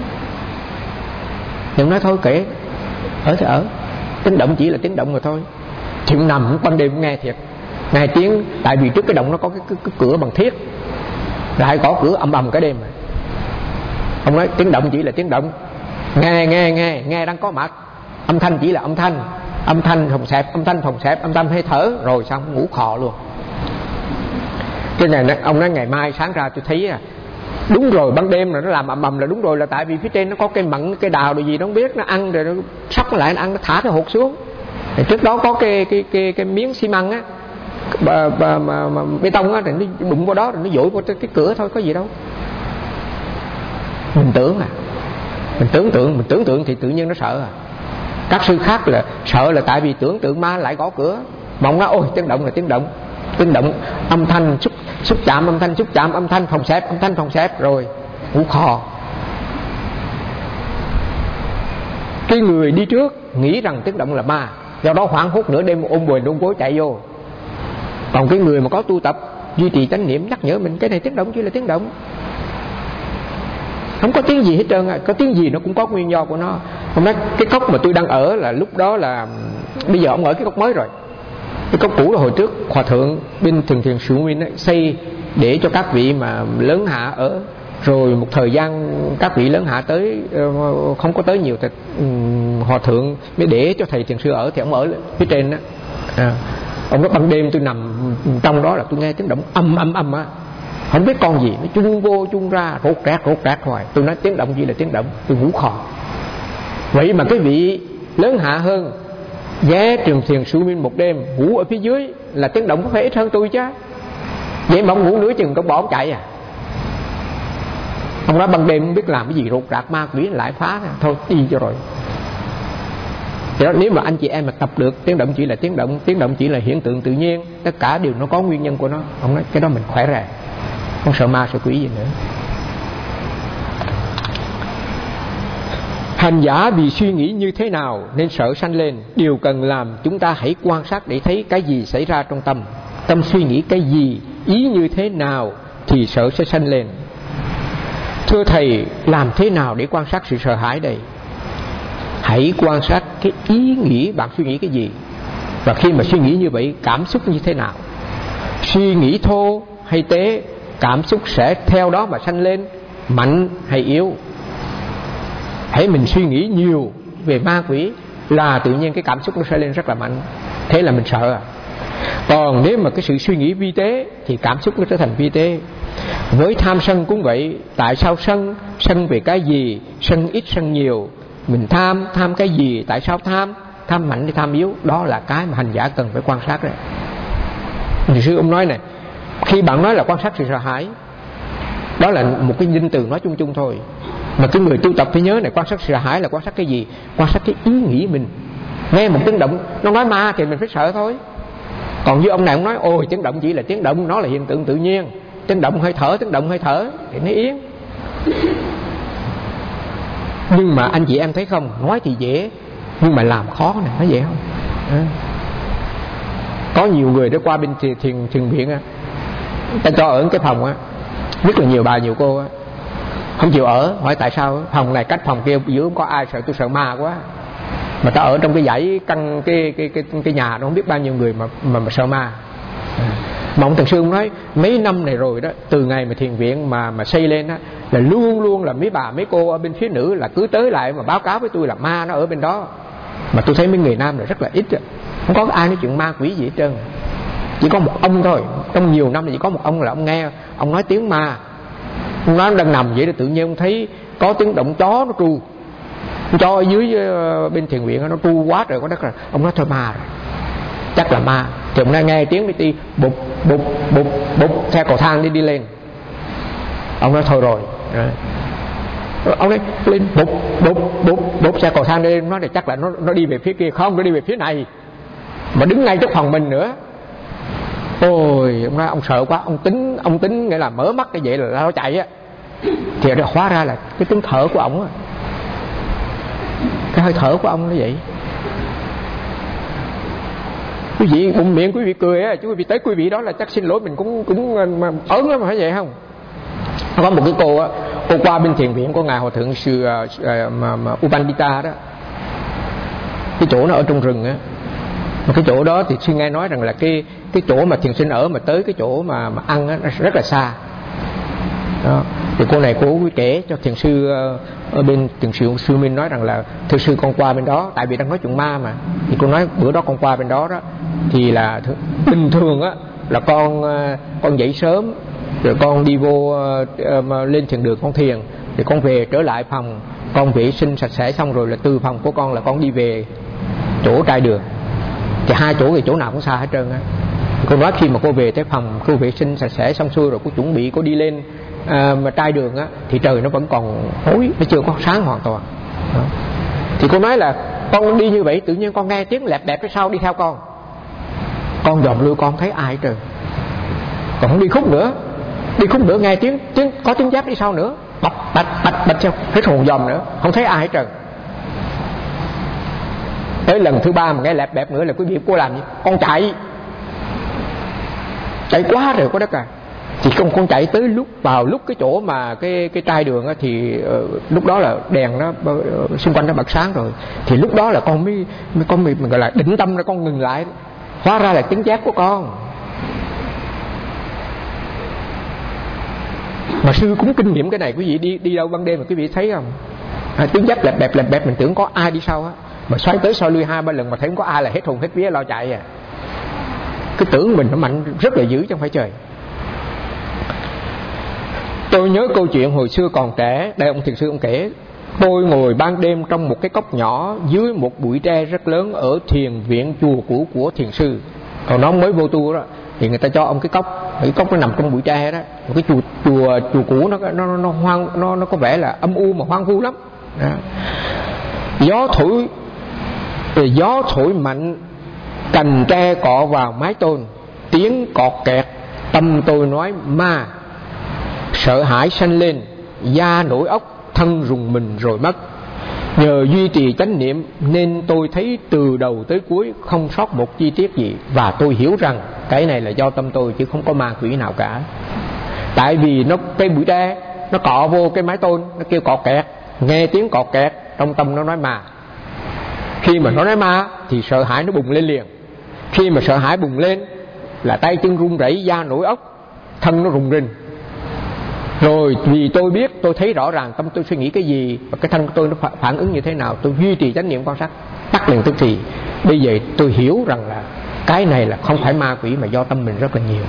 Nhưng nói thôi kệ, ở thì ở, tiếng động chỉ là tiếng động rồi thôi. Chuyện nằm ban đêm cũng nghe thiệt, nghe tiếng. Tại vì trước cái động nó có cái, cái, cái cửa bằng thiết, lại có cửa ầm ầm cả đêm rồi. Ông nói tiếng động chỉ là tiếng động, nghe nghe nghe nghe đang có mặt, âm thanh chỉ là âm thanh, âm thanh phòng xẹp, âm thanh phòng xẹp, âm thanh hơi thở, rồi xong ngủ khò luôn. Cái này ông nói ngày mai sáng ra tôi thấy à, đúng rồi, ban đêm rồi nó làm ầm ầm là đúng rồi, là tại vì phía trên nó có cây mận, cây đào rồi gì nó không biết, nó ăn rồi nó sóc lại nó ăn, nó thả cái hột xuống. Thì trước đó có cái cái cái cái miếng xi măng á, bà, bà, mà, mà bê tông á, thì nó đụng vào đó rồi nó dội vào cái cửa thôi, có gì đâu. Mình tưởng à, mình tưởng tượng, mình tưởng tượng thì tự nhiên nó sợ à. Các sư khác là sợ là tại vì tưởng tượng ma lại gõ cửa. Mà ông nói ôi tiếng động là tiếng động, tiếng động âm thanh xúc xúc chạm, âm thanh xúc chạm, âm thanh phòng xẹp, âm thanh phòng xẹp, rồi ngủ khò. Cái người đi trước nghĩ rằng tiếng động là ma, do đó hoảng hốt nửa đêm ôm quần ôm gối chạy vô. Còn cái người mà có tu tập duy trì chánh niệm nhắc nhở mình cái này tiếng động chỉ là tiếng động, không có tiếng gì hết trơn. Có tiếng gì nó cũng có nguyên do của nó. Hôm nay cái cốc mà tôi đang ở là lúc đó là bây giờ ông ở cái cốc mới rồi. Cái cốc cũ là hồi trước hòa thượng bên thiền thiền Sự Minh xây để cho các vị mà lớn hạ ở. Rồi một thời gian các vị lớn hạ tới không có tới nhiều thì hòa thượng mới để cho thầy thiền sư ở, thì ông ở phía trên đó. À, ông nói ban đêm tôi nằm trong đó là tôi nghe tiếng động âm âm âm á, không biết con gì nó chung vô chung ra, rốt rác rốt rác hoài. Tôi nói tiếng động gì là tiếng động, tôi ngủ khò. Vậy mà cái vị lớn hạ hơn ghé trường thiền Sự Minh một đêm ngủ ở phía dưới là tiếng động có phải ít hơn tôi chứ. Vậy mà ông ngủ nửa chừng ông bỏ ông chạy à. Ông nói ban đêm không biết làm cái gì, rột rạc ma quỷ lại phá thôi đi cho rồi. Thì đó, nếu mà anh chị em mà tập được tiếng động chỉ là tiếng động, tiếng động chỉ là hiện tượng tự nhiên, tất cả đều nó có nguyên nhân của nó. Ông nói cái đó mình khỏe rồi, không sợ ma sợ quỷ gì nữa. Hành giả vì suy nghĩ như thế nào nên sợ sanh lên. Điều cần làm chúng ta hãy quan sát để thấy cái gì xảy ra trong tâm. Tâm suy nghĩ cái gì, ý như thế nào thì sợ sẽ sanh lên. Thưa thầy, làm thế nào để quan sát sự sợ hãi đây? hãy quan sát cái ý nghĩ bạn suy nghĩ cái gì, và khi mà suy nghĩ như vậy cảm xúc như thế nào. Suy nghĩ thô hay tế, cảm xúc sẽ theo đó mà sanh lên, mạnh hay yếu. Hãy mình suy nghĩ nhiều về ma quỷ là tự nhiên cái cảm xúc nó sẽ lên rất là mạnh, thế là mình sợ à. Còn nếu mà cái sự suy nghĩ vi tế thì cảm xúc nó trở thành vi tế. Với tham sân cũng vậy. Tại sao sân? Sân về cái gì? Sân ít sân nhiều. Mình tham, tham cái gì? Tại sao tham? Tham mạnh hay tham yếu? Đó là cái mà hành giả cần phải quan sát đấy. Thì sư ông nói này, khi bạn nói là quan sát sự sợ hãi, đó là một cái danh từ nói chung chung thôi. Mà cái người tu tập phải nhớ này, quan sát sợ hãi là quan sát cái gì? Quan sát cái ý nghĩ mình. Nghe một tiếng động nó nói ma thì mình phải sợ thôi. Còn như ông này ông nói ôi tiếng động chỉ là tiếng động, nó là hiện tượng tự nhiên, tiếng động hơi thở, tiếng động hơi thở thì nó yên. Nhưng mà anh chị em thấy không, nói thì dễ nhưng mà làm khó này, nói dễ không? À. Có nhiều người đã qua bên thiền thiền, thiền viện á, ta cho ở cái phòng á, rất là nhiều bà nhiều cô á, không chịu ở. Hỏi tại sao? Phòng này cách phòng kia giữa không có ai, sợ tôi sợ ma quá. Mà ta ở trong cái dãy căn cái cái cái cái nhà nó không biết bao nhiêu người mà mà, mà sợ ma. Mà ông Thiền sư ông nói mấy năm này rồi đó, từ ngày mà thiền viện mà mà xây lên á, là luôn luôn là mấy bà mấy cô ở bên phía nữ là cứ tới lại mà báo cáo với tôi là ma nó ở bên đó. Mà tôi thấy mấy người nam là rất là ít đó. Không có ai nói chuyện ma quỷ gì hết trơn. Chỉ có một ông thôi, trong nhiều năm thì chỉ có một ông là ông nghe ông nói tiếng ma. Ông nói đang nằm vậy thì tự nhiên ông thấy có tiếng động chó nó tru. Cho ở dưới bên thiền viện nó tru quá trời quá đất rồi. Ông nói thôi ma rồi, chắc là ma. Thì ông nói nghe tiếng đi ti bụp bụp bụp bụp theo cầu thang đi đi lên. Ông nói thôi rồi. Ông nói lên bụp bụp bụp bụp xe cầu thang đi. Nói là chắc là nó nó đi về phía kia. Không, nó đi về phía này mà đứng ngay trước phòng mình nữa. Ôi ông nói ông sợ quá. Ông tính ông tính nghĩa là mở mắt cái vậy là nó chạy á. Thì nó hóa ra là cái tiếng thở của ông á, cái hơi thở của ông nó vậy. Quý vị bụng miệng quý vị cười á, chứ quý vị tới quý vị đó là chắc xin lỗi mình cũng cũng ớn lắm mà phải vậy không? Có một cái cô á, cô qua bên thiền viện của ngài Hòa thượng sư uh, mà, mà Upandita đó, cái chỗ nó ở trong rừng á. Mà cái chỗ đó thì sư nghe nói rằng là cái cái chỗ mà thiền sinh ở mà tới cái chỗ mà mà ăn á nó rất là xa. Đó. Thì cô này cô kể cho thiền sư ở bên thiền sư sư Minh nói rằng là thưa sư con qua bên đó, tại vì đang nói chuyện ma mà. Thì cô nói bữa đó con qua bên đó đó thì là bình thường á là con con dậy sớm rồi con đi vô uh, lên thiền đường con thiền, thì con về trở lại phòng, con vệ sinh sạch sẽ xong rồi là từ phòng của con là con đi về chỗ trai đường. Thì hai chỗ thì chỗ nào cũng xa hết trơn á. Cô nói khi mà cô về tới phòng, cô vệ sinh sạch sẽ xong xuôi rồi cô chuẩn bị cô đi lên à, mà trai đường á thì trời nó vẫn còn tối, nó chưa có sáng hoàn toàn. Đó. Thì cô nói là con đi như vậy tự nhiên con nghe tiếng lẹp đẹp phía sau đi theo con. Con dòm lui con thấy ai trời. Còn không đi khúc nữa, đi khúc nữa nghe tiếng tiếng có tiếng giáp đi sau nữa, bạch bạch bạch bạch theo hết hồn dòm nữa, không thấy ai hết trời. Tới lần thứ ba mà nghe lẹp bẹp nữa là quý vị cô làm gì? Con chạy, chạy quá rồi có đất à. Thì con con chạy tới lúc vào lúc cái chỗ mà cái cái trai đường á, thì uh, lúc đó là đèn nó uh, xung quanh nó bật sáng rồi. Thì lúc đó là con mới, mới con mới, mình gọi là định tâm ra con ngừng lại. Hóa ra là tiếng giác của con. Mà sư cũng kinh nghiệm cái này, quý vị đi đi đâu ban đêm mà quý vị thấy không? À, tiếng giác lẹp bẹp lẹp bẹp mình tưởng có ai đi sau á, mà xoay tới xoay lui hai ba lần mà thấy không có ai là hết hồn hết vía lo chạy à. Cái tưởng mình nó mạnh rất là dữ chứ không phải trời. Tôi nhớ câu chuyện hồi xưa còn trẻ, đây ông thiền sư ông kể, tôi ngồi ban đêm trong một cái cốc nhỏ dưới một bụi tre rất lớn ở thiền viện chùa cũ của thiền sư. Còn nó mới vô tu đó thì người ta cho ông cái cốc, cái cốc nó nằm trong bụi tre đó. Một cái chùa chùa chùa cũ nó nó nó hoang, nó nó có vẻ là âm u mà hoang vu lắm. Đó. Gió thổi gió thổi mạnh, cành tre cọ vào mái tôn, tiếng cọt kẹt, tâm tôi nói ma. Sợ hãi sanh lên, da nổi óc, thân rùng mình rồi mất. Nhờ duy trì chánh niệm nên tôi thấy từ đầu tới cuối không sót một chi tiết gì. Và tôi hiểu rằng cái này là do tâm tôi chứ không có ma quỷ nào cả. Tại vì nó cái bụi tre nó cọ vô cái mái tôn, nó kêu cọt kẹt, nghe tiếng cọt kẹt, trong tâm nó nói ma. Khi mà nó nói ma thì sợ hãi nó bùng lên liền. Khi mà sợ hãi bùng lên là tay chân run rẩy, da nổi ốc, thân nó rùng rinh. Rồi vì tôi biết, tôi thấy rõ ràng tâm tôi suy nghĩ cái gì và cái thân của tôi nó phản ứng như thế nào, tôi duy trì chánh niệm quan sát tắt liền tức thì. Bây giờ tôi hiểu rằng là cái này là không phải ma quỷ mà do tâm mình rất là nhiều.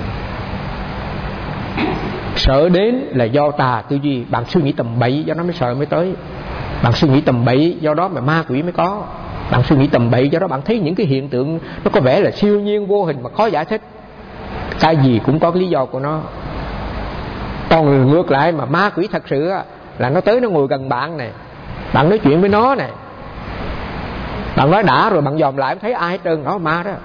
Sợ đến là do tà tư duy. Bạn suy nghĩ tầm bậy do nó mới sợ mới tới. Bạn suy nghĩ tầm bậy do đó mà ma quỷ mới có. Bạn suy nghĩ tầm bậy do đó bạn thấy những cái hiện tượng nó có vẻ là siêu nhiên vô hình mà khó giải thích. Cái gì cũng có cái lý do của nó. Còn ngược lại mà ma quỷ thật sự là nó tới nó ngồi gần bạn này, bạn nói chuyện với nó này, bạn nói đã rồi bạn dòm lại thấy ai hết trơn, đó ma đó.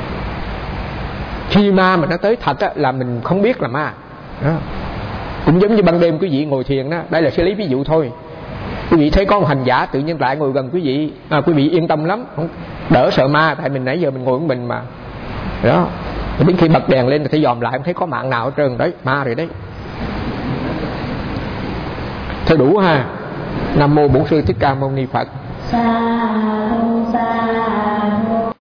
Khi ma mà nó tới thật á, là mình không biết là ma đó. Cũng giống như ban đêm quý vị ngồi thiền đó. Đây là sẽ lấy ví dụ thôi. Quý vị thấy có một hành giả tự nhiên lại ngồi gần quý vị, à, quý vị yên tâm lắm, không đỡ sợ ma. Tại mình nãy giờ mình ngồi của mình mà đó. Đến khi bật đèn lên thì thấy dòm lại không thấy có mạng nào hết trơn, đấy ma rồi đấy. Thôi đủ ha. Nam mô Bổn Sư Thích Ca Mâu Ni Phật. Sa